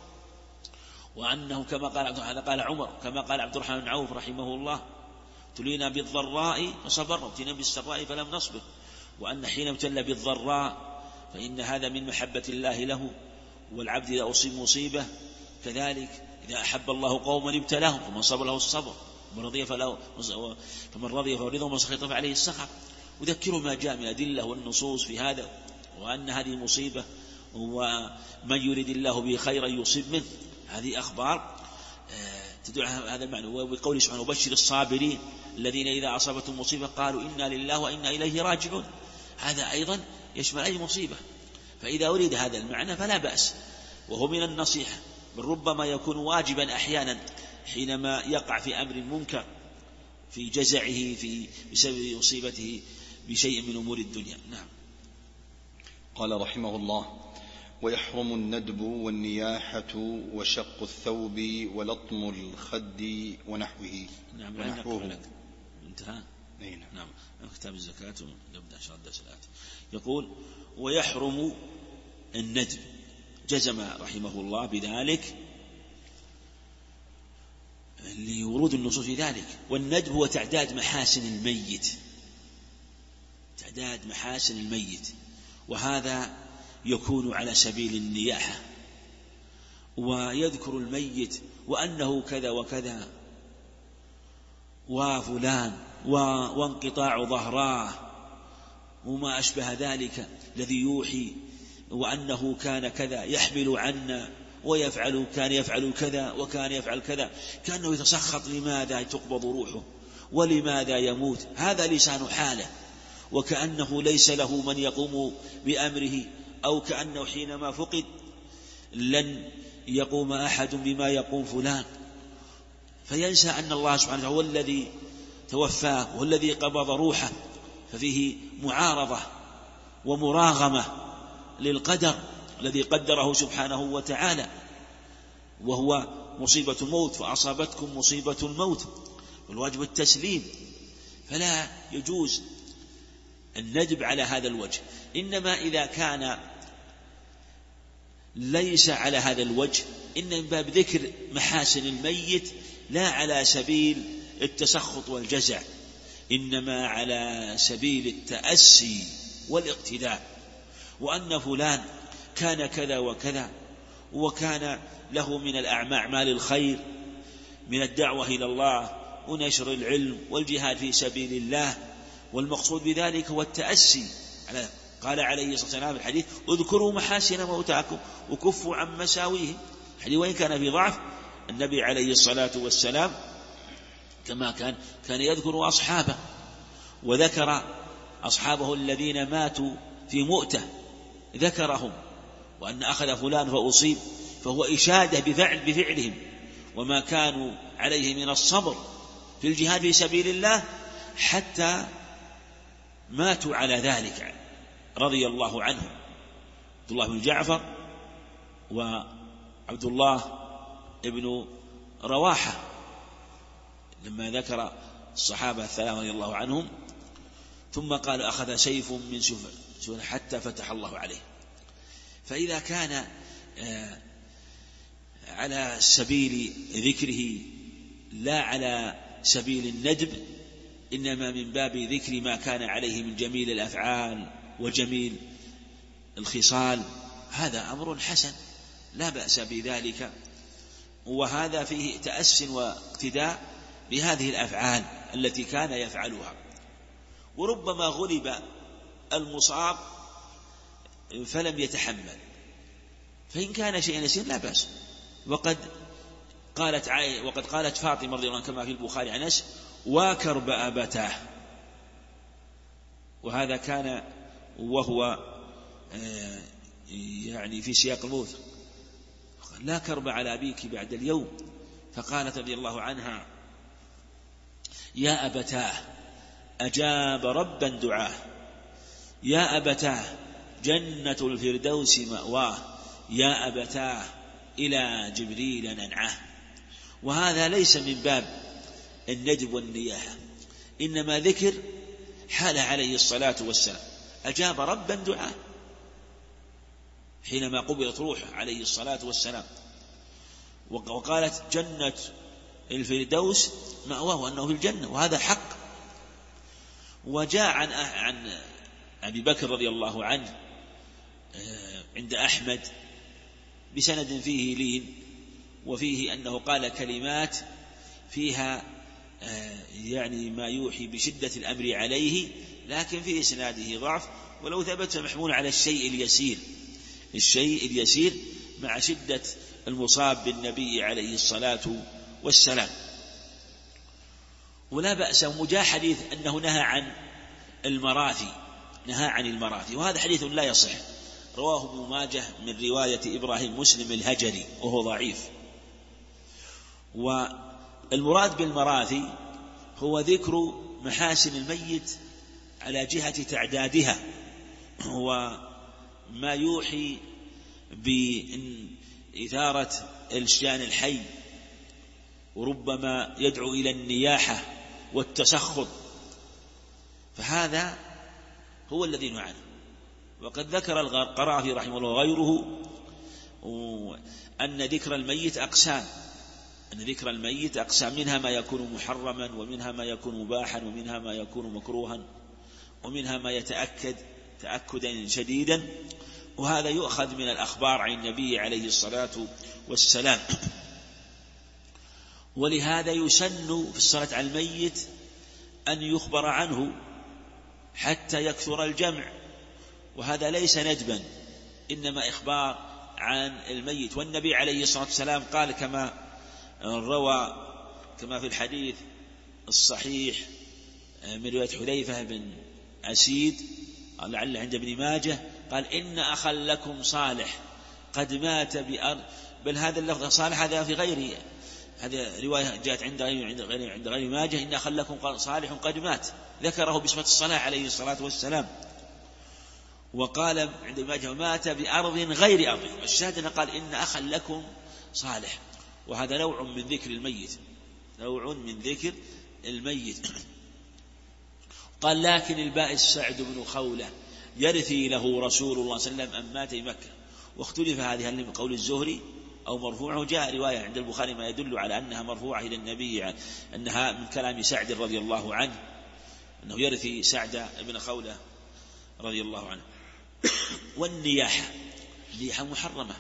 [SPEAKER 2] وأنه كما قال عمر كما قال عبد الرحمن بن عوف رحمه الله ابتلينا بالضراء فصبرنا وابتلينا بالسراء فلم نصبر، وأن حين ابتلى بالضراء فإن هذا من محبة الله له، والعبد إذا أصيب مصيبة كذلك إذا أحب الله قوما ابتلاهم فمن صبر له الصبر فمن رضي فرضه ومن سخط فعليه السخط. وذكروا ما جاء من الأدلة والنصوص في هذا، وأن هذه مصيبة ومن يريد الله به خيرا يصيب منه. هذه أخبار تدل على هذا المعنى. وبقوله سبحانه وبشر الصابرين الذين إذا أصابتهم مصيبة قالوا إنا لله وإنا إليه راجعون، هذا أيضا يشمل أي مصيبة. فإذا أريد هذا المعنى فلا بأس، وهو من النصيحة، بل ربما يكون واجبا أحيانا حينما يقع في أمر منكر في جزعه بسبب مصيبته بشيء من أمور الدنيا. نعم.
[SPEAKER 1] قال رحمه الله: ويحرم الندب والنياحة وشق الثوب ولطم الخد ونحوه.
[SPEAKER 2] نعم. انتهى. نعم. كتاب الزكاة نبدأ إن شاء الله الدرس الآتي. يقول: ويحرم الندب، جزم رحمه الله بذلك لورود النصوص في ذلك. والندب هو تعداد محاسن الميت، تعداد محاسن الميت، وهذا يكون على سبيل النياحة، ويذكر الميت وأنه كذا وكذا وفلان وانقطاع ظهراه وما أشبه ذلك الذي يوحي، وأنه كان كذا يحمل عنا ويفعل كان يفعل كذا وكان يفعل كذا، كأنه يتسخط لماذا تقبض روحه ولماذا يموت، هذا لسان حاله، وكأنه ليس له من يقوم بأمره، أو كأنه حينما فقد لن يقوم أحد بما يقوم فلان، فينسى أن الله سبحانه هو الذي توفاه وهو الذي قبض روحه. ففيه معارضة ومراغمة للقدر الذي قدره سبحانه وتعالى، وهو مصيبة الموت، فأصابتكم مصيبة الموت، والواجب التسليم، فلا يجوز الندب على هذا الوجه. إنما إذا كان ليس على هذا الوجه، إن من باب ذكر محاسن الميت لا على سبيل التسخط والجزع، إنما على سبيل التأسي والاقتداء، وأن فلان كان كذا وكذا، وكان له من الأعمال الخير من الدعوة إلى الله ونشر العلم والجهاد في سبيل الله، والمقصود بذلك هو التأسي. قال عليه الصلاة والسلام في الحديث: اذكروا محاسن موتاكم وكفوا عن مساويهم. الحديث وإن كان في ضعف، النبي عليه الصلاة والسلام كما كان يذكر أصحابه، وذكر أصحابه الذين ماتوا في مؤتة ذكرهم، وأن أخذ فلان فأصيب، فهو إشادة بفعلهم وما كانوا عليه من الصبر في الجهاد في سبيل الله حتى ماتوا على ذلك رضي الله عنهم. عبد الله بن جعفر وعبد الله ابن رواحة لما ذكر الصحابة الثلاثة رضي الله عنهم، ثم قال: أخذ سيف من سيف حتى فتح الله عليه. فإذا كان على سبيل ذكره لا على سبيل الندب، إنما من باب ذكر ما كان عليه من جميل الأفعال وجميل الخصال، هذا أمر حسن لا بأس بذلك، وهذا فيه تأس واقتداء بهذه الأفعال التي كان يفعلها. وربما غلب المصاب فلم يتحمل، فإن كان شيئا يسير لا بأس. وقد قالت فاطمة رضي الله عنها كما في البخاري عن أنس: وكرب أبتاه، وهذا كان وهو يعني في سياق الموت، لا كرب على أبيك بعد اليوم. فقالت رضي الله عنها: يا أبتاه أجاب ربا دعاه، يا أبتاه جنة الفردوس مأواه يا أبتاه إلى جبريل ننعاه. وهذا ليس من باب الندب والنياحة، إنما ذكر حال عليه الصلاة والسلام، أجاب ربا دعاه حينما قبضت روحه عليه الصلاة والسلام، وقالت جنة الفردوس مأواه أنه في الجنة، وهذا حق. وجاء عن أبي بكر رضي الله عنه عند أحمد بسند فيه لين، وفيه أنه قال كلمات فيها يعني ما يوحي بشدة الأمر عليه، لكن في إسناده ضعف، ولو ثبت محمول على الشيء اليسير مع شدة المصاب بالنبي عليه الصلاة والسلام. ولا بأس، ومجاء حديث أنه نهى عن المراثي، وهذا حديث لا يصح، رواه ابن ماجه من رواية إبراهيم مسلم الهجري وهو ضعيف. والمراد بالمراثي هو ذكر محاسن الميت على جهة تعدادها، هو ما يوحي بإثارة الشان الحي، وربما يدعو إلى النياحة والتسخط، فهذا هو الذي نعنى. وقد ذكر القرافي رحمه الله وغيره أن ذكر الميت أقسام، منها ما يكون محرما، ومنها ما يكون مباحا، ومنها ما يكون مكروها، ومنها ما يتأكد تأكدا شديدا، وهذا يؤخذ من الأخبار عن النبي عليه الصلاة والسلام. ولهذا يسن في الصلاة على الميت أن يخبر عنه حتى يكثر الجمع، وهذا ليس ندبا، إنما إخبار عن الميت. والنبي عليه الصلاة والسلام قال كما في الحديث الصحيح من رواية حذيفة بن أسيد لعل عند ابن ماجه، قال إن أخا لكم صالح قد مات بأرض، بل هذا اللفظ صالح هذا في غيره، هذه رواية جاءت عند غير ماجه، إن أخا لكم صالح قد مات، ذكره بصفة الصلاة عليه الصلاة والسلام. وقال عند ماجه مات بأرض غير أرض، الشاهد قال إن أخا لكم صالح، وهذا نوع من ذكر الميت. قال لكن البائس سعد بن خولة يرثي له رسول الله صلى الله عليه وسلم أم مات بمكة. واختلف هذه هل من قول الزهري أو مرفوعه، جاء رواية عند البخاري ما يدل على أنها مرفوعة إلى النبي، أنها من كلام سعد رضي الله عنه، أنه يرثي سعد بن خولة رضي الله عنه. والنياحة محرمة،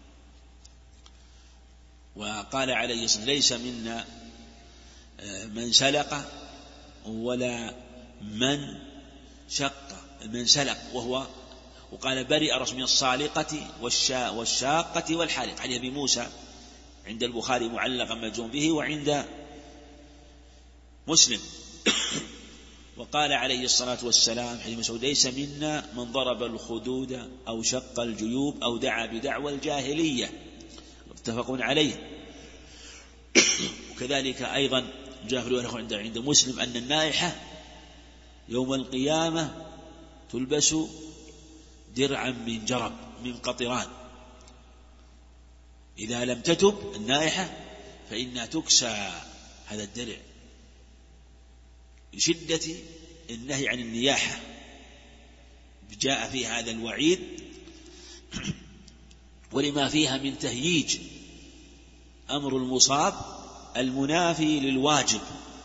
[SPEAKER 2] وقال عليه الصلاة والسلام ليس منا من سلق ولا من شق، من سلق وقال برئ رسول من الصالقة والشاقة والحالق، حديث أبي موسى عند البخاري معلقا مجزوم به وعند مسلم. وقال عليه الصلاة والسلام حديث مسعود ليس منا من ضرب الخدود أو شق الجيوب أو دعا بدعوى الجاهلية، متفقون عليه. وكذلك أيضا جاء في رواية عند مسلم أن النائحة يوم القيامة تلبس درعا من جرب من قطران، إذا لم تتب النائحة فإنها تكسى هذا الدرع لشدة النهي عن النياحة، جاء في هذا الوعيد ولما فيها من تهييج أمر المصاب المنافي للواجب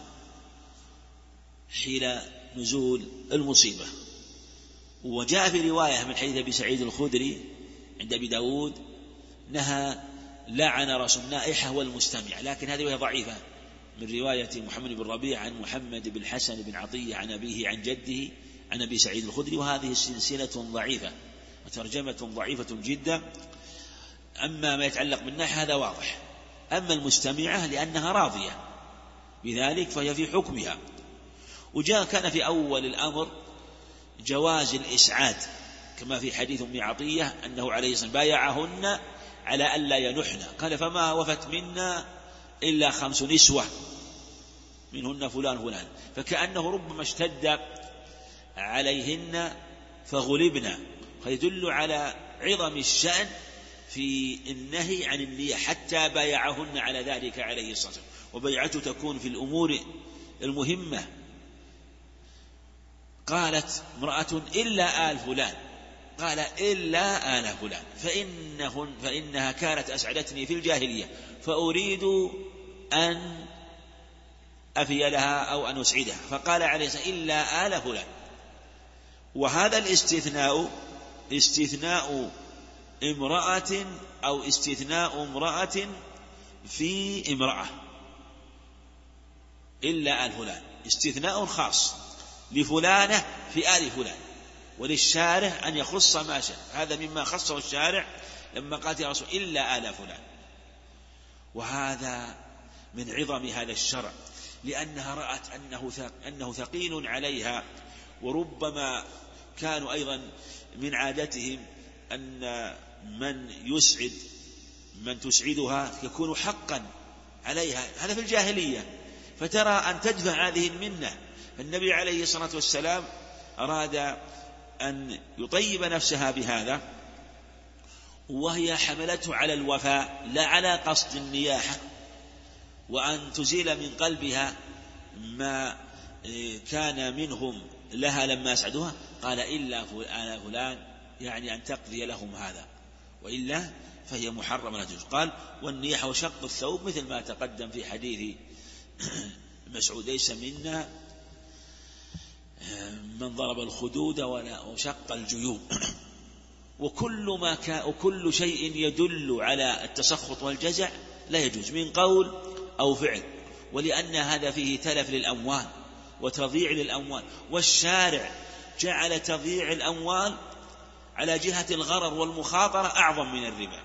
[SPEAKER 2] حين نزول المصيبة. وجاء في رواية من حديث أبي سعيد الخدري عند أبي داود نهى لعن رسول النائحة والمستمع، لكن هذه رواية ضعيفة من رواية محمد بن ربيع عن محمد بن الحسن بن عطية عن أبيه عن جده عن أبي سعيد الخدري، وهذه سلسلة ضعيفة وترجمة ضعيفة جدا. أما ما يتعلق بالنائحة هذا واضح، أما المستمعة لأنها راضية بذلك فهي في حكمها. وجاء كان في أول الأمر جواز الإسعاد كما في حديث أم عطية أنه عليه الصلاة والسلام بايعهن على ألا ينحن، قال فما وفت منا إلا 5 نسوة منهن فلان، فكأنه ربما اشتد عليهن فغلبنا، فيدل على عظم الشأن في النهي عن النية، حتى بايعهن على ذلك عليه الصلاة والسلام. وبيعته تكون في الأمور المهمة. قالت امرأة إلا آل فلان، قال إلا آل فلان فإنها كانت أسعدتني في الجاهلية فأريد أن أفي لها أو أن أسعدها، فقال عليه الصلاة والسلام إلا آل فلان. وهذا الاستثناء استثناء امرأة أو استثناء امرأة في امرأة، إلا آل فلان استثناء خاص لفلانة في آل فلان، وللشارع أن يخص ما شاء. هذا مما خصه الشارع لما قال يا رسول إلا آل فلان. وهذا من عظم هذا الشرع، لأنها رأت أنه ثقيل عليها. وربما كانوا أيضا من عادتهم أن من تسعدها يكون حقا عليها، هذا في الجاهلية، فترى أن تدفع هذه المنة. النبي عليه الصلاة والسلام أراد أن يطيب نفسها بهذا، وهي حملته على الوفاء لا على قصد النياحة، وأن تزيل من قلبها ما كان منهم لها لما أسعدوها. قال إلا فلان، يعني أن تقضي لهم هذا، وإلا فهي محرمة لا تجوز. قال والنياحة وشق الثوب مثل ما تقدم في حديث مسعود ليس منا من ضرب الخدود وشق الجيوب. وكل شيء يدل على التسخط والجزع لا يجوز من قول أو فعل، ولأن هذا فيه تلف للأموال وتضييع للأموال، والشارع جعل تضييع الأموال على جهة الغرر والمخاطرة أعظم من الربا.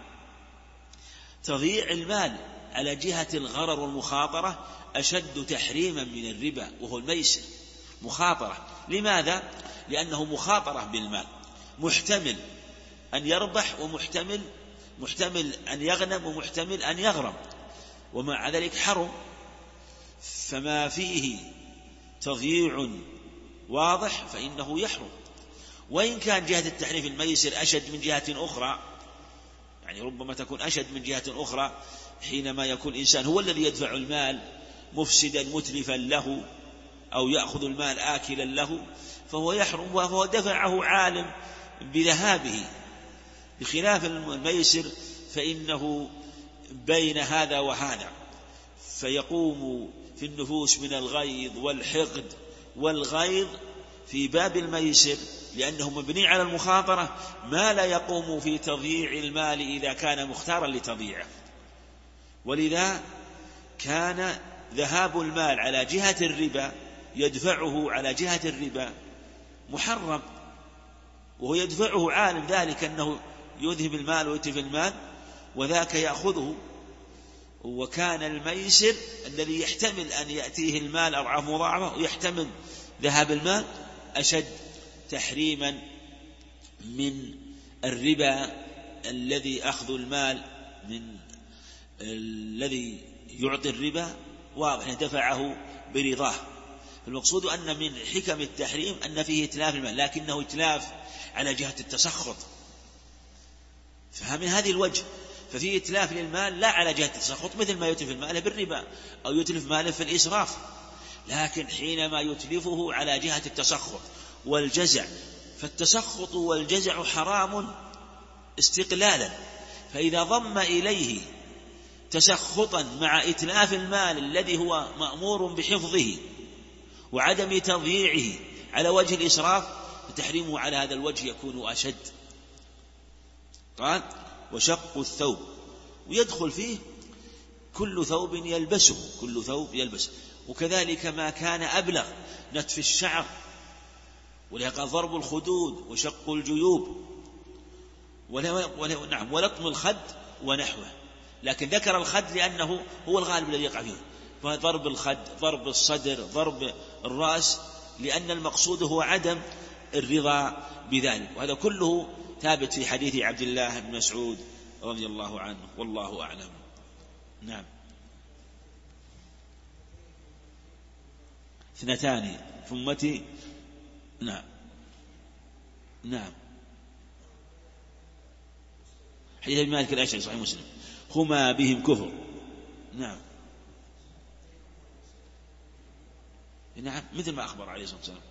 [SPEAKER 2] تضييع المال على جهة الغرر والمخاطرة أشد تحريما من الربا، وهو الميسر مخاطرة. لماذا؟ لأنه مخاطرة بالمال، محتمل أن يربح محتمل أن يغنم ومحتمل أن يغرم، ومع ذلك حرم. فما فيه تضييع واضح فإنه يحرم. وإن كان جهة التحريم في الميسر أشد من جهة أخرى، يعني ربما تكون أشد من جهة أخرى حينما يكون الإنسان هو الذي يدفع المال مفسدا متلفا له، أو يأخذ المال آكلا له، فهو يحرم، وهو دفعه عالم بذهابه. بخلاف الميسر فإنه بين هذا وهذا، فيقوم في النفوس من الغيظ والحقد والغيظ في باب الميسر، لأنه مبني على المخاطرة، ما لا يقوم في تضييع المال إذا كان مختارا لتضييعه. ولذا كان ذهاب المال على جهة الربا يدفعه على جهة الربا محرم، وهو يدفعه عالم ذلك أنه يذهب المال ويتلف المال، وذاك يأخذه. وكان الميسر الذي يحتمل أن يأتيه المال أضعاف مضاعفة ويحتمل ذهاب المال أشد تحريما من الربا الذي أخذ المال من الذي يعطي الربا واضح دفعه برضاه. المقصود أن من حكم التحريم أن فيه إتلاف المال، لكنه إتلاف على جهة التسخط، فمن هذه الوجه ففيه إتلاف للمال لا على جهة التسخط، مثل ما يتلف المال بالربا أو يتلف ماله في الإسراف. لكن حينما يتلفه على جهة التسخط والجزع، فالتسخط والجزع حرام استقلالا، فإذا ضم إليه تسخطا مع إتلاف المال الذي هو مأمور بحفظه وعدم تضييعه على وجه الإسراف، فتحريمه على هذا الوجه يكون أشد. قال وشق الثوب، ويدخل فيه كل ثوب يلبسه، وكذلك ما كان أبلغ نتف الشعر، ولهذا قال ضرب الخدود وشق الجيوب ولطم الخد ونحوه. لكن ذكر الخد لأنه هو الغالب الذي يقع فيه، فضرب الخد، ضرب الصدر، ضرب الرأس، لأن المقصود هو عدم الرضا بذلك. وهذا كله ثابت في حديث عبد الله بن مسعود رضي الله عنه، والله أعلم. نعم. 2 في أمتي. نعم حديث ابن مالك الأشعري صحيح مسلم: هما بهم كفر. نعم نعم، مثل ما أخبر عليه الصلاة والسلام.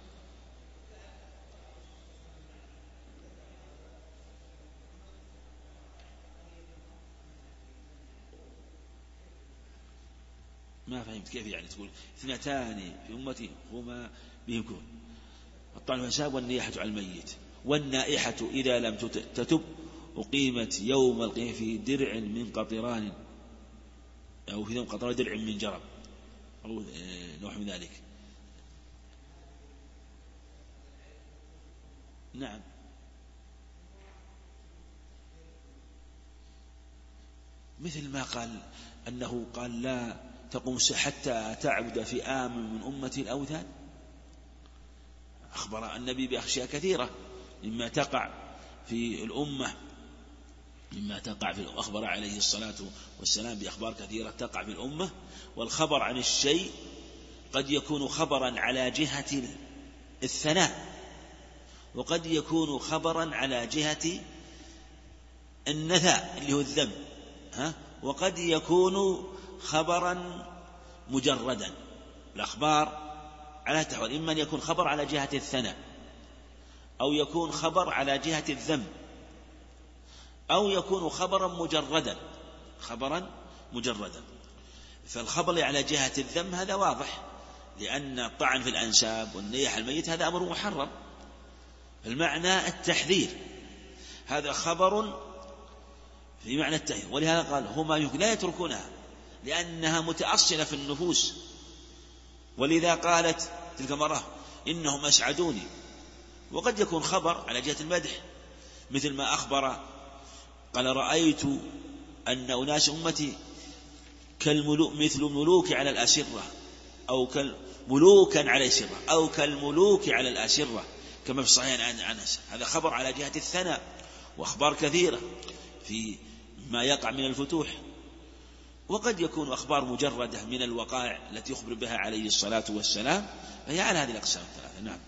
[SPEAKER 2] ما فهمت كيف يعني تقول اثنتان في أمتي هما بهم كفر؟ الطعن والحساب والنياحة على الميت، والنائحة إذا لم تتب أقيمت يوم القيامة في درع من قطران، أو في يوم قطران درع من جرب، أو نوع من ذلك. نعم مثل ما قال أنه قال: لا تقوم حتى تعبد فئام من أمتي الأوثان. أخبر النبي بأشياء كثيرة مما تقع في الأمة، أخبر عليه الصلاة والسلام بأخبار كثيرة تقع في الأمة. والخبر عن الشيء قد يكون خبرا على جهة الثناء، وقد يكون خبرا على جهة النثاء اللي هو الذم، وقد يكون خبرا مجردا. الأخبار على تحول، إما أن يكون خبر على جهة الثناء، أو يكون خبر على جهة الذم، أو يكون خبرا مجردا. فالخبر على جهة الذم هذا واضح، لأن الطعن في الأنساب والنياحة الميت هذا أمر محرم، المعنى التحذير، هذا خبر في معنى التحذير. ولهذا قال: هما لا يتركونها لأنها متأصلة في النفوس. ولذا قالت تلك المرأة: إنهم أسعدوني. وقد يكون خبر على جهة المدح، مثل ما أخبر قال: رأيت أن أناس أمتي مثل الملوك على الأسرة، أو كالملوكا على الأسرة، أو كالملوك على الأسرة، كما في الصحيح عن أنس. هذا خبر على جهة الثناء. وأخبار كثيرة في ما يقع من الفتوح. وقد يكون أخبار مجردة من الوقائع التي يخبر بها عليه الصلاة والسلام، فهي على هذه الأقسام الثلاثة. نعم.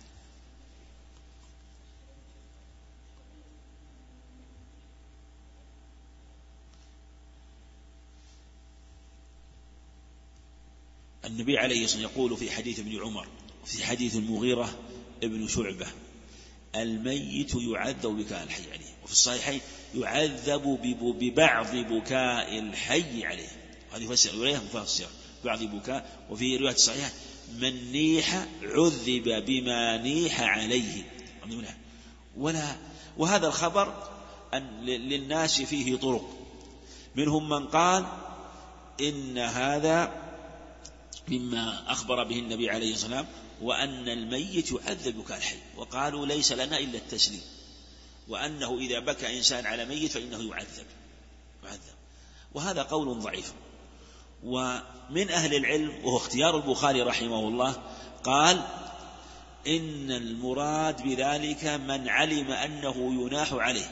[SPEAKER 2] النبي عليه الصلاة والسلام يقول في حديث ابن عمر وفي حديث المغيرة ابن شعبة: الميت يعذب بكاء الحي عليه. وفي الصحيحين: يعذب ببعض بكاء الحي عليه. هذه مفسرة بعض بكاء. وفي رواية الصحيحة: من نيح عذب بما نيح عليه. وهذا الخبر للناس فيه طرق، منهم من قال إن هذا مما أخبر به النبي عليه الصلاة والسلام، وأن الميت يعذب بكاء الحي، وقالوا ليس لنا إلا التسليم، وأنه إذا بكى إنسان على ميت فإنه يعذب. وهذا قول ضعيف. ومن أهل العلم، وهو اختيار البخاري رحمه الله، قال: إن المراد بذلك من علم أنه يناح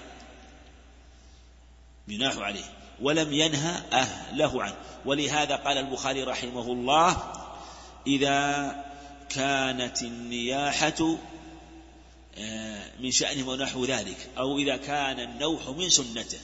[SPEAKER 2] عليه ولم ينهى أهله عنه. ولهذا قال البخاري رحمه الله: إذا كانت النياحة من شأنه ونحو ذلك، أو إذا كان النوح من سنته،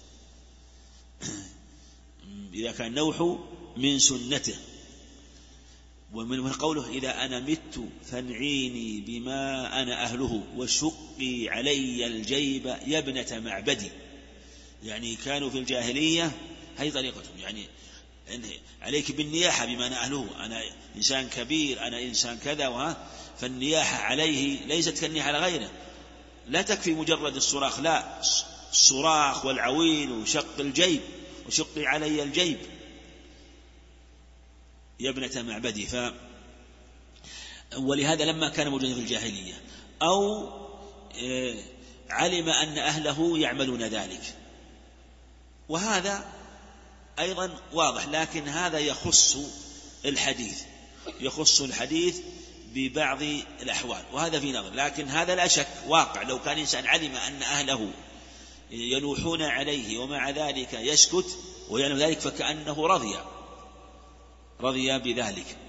[SPEAKER 2] ومن قوله: إذا أنا مت فانعيني بما أنا أهله وشقي علي الجيب يا ابنة معبدي. يعني كانوا في الجاهلية هذه طريقتهم، يعني عليك بالنياحة بما أنا أهله، أنا إنسان كبير، أنا إنسان كذا، فالنياحة عليه ليست كالنياحة على غيره. لا تكفي مجرد الصراخ، لا، الصراخ والعويل وشق الجيب، وشقي علي الجيب يا ابنة معبدي. ولهذا لما كان موجودا في الجاهلية، أو علم أن أهله يعملون ذلك، وهذا أيضا واضح. لكن هذا يخص الحديث ببعض الأحوال، وهذا في نظر. لكن هذا لا شك واقع، لو كان إنسان علم أن أهله ينوحون عليه ومع ذلك يسكت ويعلم ذلك، فكأنه رضي بذلك.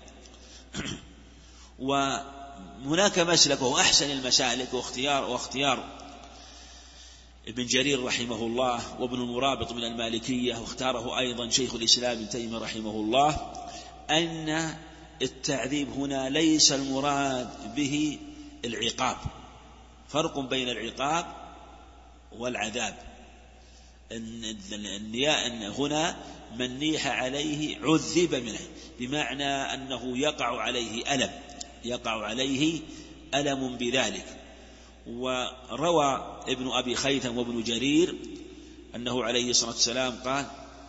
[SPEAKER 2] وهناك مسلك وهو أحسن المسالك واختيار ابن جرير رحمه الله وابن المرابط من المالكية، واختاره أيضا شيخ الإسلام ابن تيمية رحمه الله، أن التعذيب هنا ليس المراد به العقاب، فرق بين العقاب والعذاب. أن هنا من نيح عليه عذب منه، بمعنى أنه يقع عليه ألم بذلك. وروى ابن أبي خيثم وابن جرير أنه عليه الصلاة والسلام قال: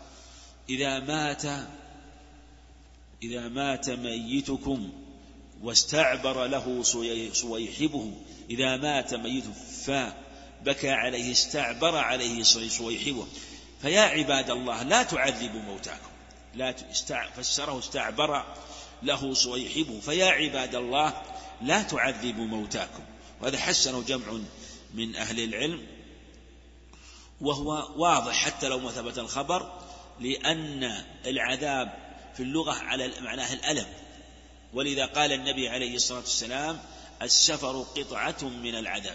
[SPEAKER 2] إذا مات ميتكم واستعبر له صويحبه، إذا مات ميت فبكى عليه استعبر عليه صويحبه، فيا عباد الله لا تعذبوا موتاكم. فسره استعبر له صويحبه، فيا عباد الله لا تعذبوا موتاكم. وهذا حسنه جمع من أهل العلم، وهو واضح حتى لو ما ثبت الخبر، لأن العذاب في اللغة على معناه الألم. ولذا قال النبي عليه الصلاة والسلام: السفر قطعة من العذاب،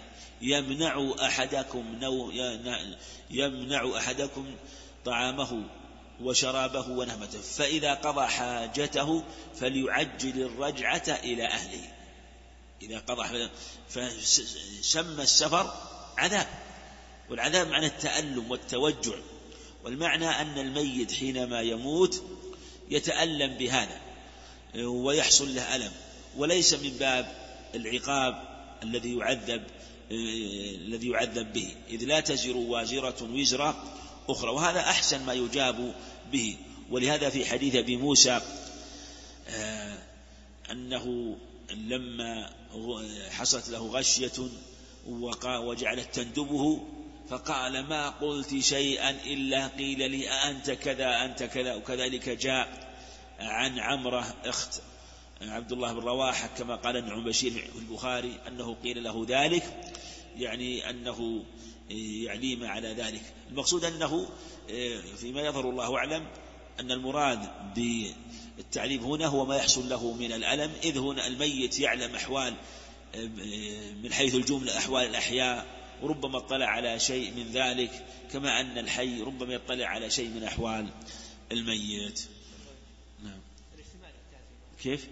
[SPEAKER 2] يمنع أحدكم طعامه وشرابه ونهمته، فإذا قضى حاجته فليعجل الرجعة إلى أهله. إذا قضى، فسمى السفر عذاب، والعذاب معنى التألم والتوجع، والمعنى أن الميت حينما يموت يتألم بهذا ويحصل له ألم، وليس من باب العقاب الذي يعذب به، إذ لا تزر وازرة وزر أخرى، وهذا أحسن ما يجاب به. ولهذا في حديث أبي موسى أنه لما حصلت له غشية وجعلت تندبه، فقال: ما قلت شيئا إلا قيل لي أنت كذا أنت كذا. وكذلك جاء عن عمرة أخت عبد الله بن رواحة كما قال النعمان بشير في البخاري أنه قيل له ذلك، يعني أنه يعليم على ذلك. المقصود أنه فيما يظهر الله أعلم أن المراد بالتعذيب هنا هو ما يحصل له من الألم، إذ هنا الميت يعلم أحوال من حيث الجملة أحوال الأحياء، وربما اطلع على شيء من ذلك، كما أن الحي ربما يطلع على شيء من أحوال الميت. نعم. كيف؟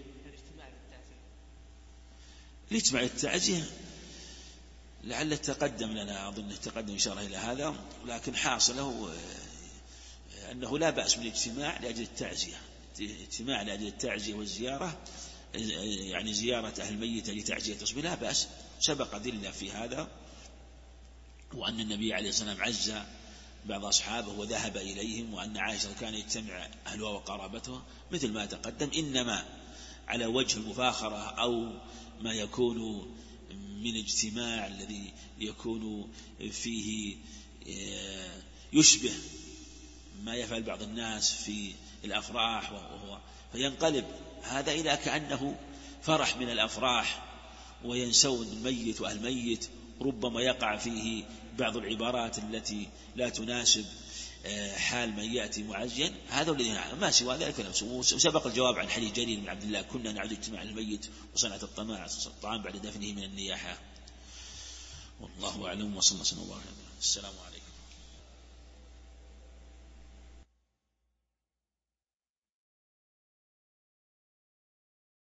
[SPEAKER 2] الاجتماع للتعزية لعل تقدم لنا، أظن تقدم إشارة إلى هذا، لكن حاصله أنه لا بأس بالاجتماع لأجل التعزية، اجتماع لأجل التعزية والزيارة، يعني زيارة أهل الميت لتعزية تصبح لا بأس، سبق أدلة في هذا، وأن النبي عليه الصلاة والسلام عز بعض أصحابه وذهب إليهم، وأن عائشة كان يجتمع أهلها وقرابتها مثل ما تقدم، إنما على وجه المفاخرة أو ما يكون من اجتماع الذي يكون فيه يشبه ما يفعل بعض الناس في الأفراح، وهو فينقلب هذا إلى كأنه فرح من الأفراح، وينسون الميت وأهل الميت، ربما يقع فيه بعض العبارات التي لا تناسب حال من يأتي معزيا. هذا الذي ما سوى ذلك. وسبق الجواب عن حديث جرير بن عبد الله: كنا نعد اجتماع الميت وصنعة الطعام بعد دفنه من النياحة. والله أعلم، وصلى الله وسلم وبارك. السلام عليكم.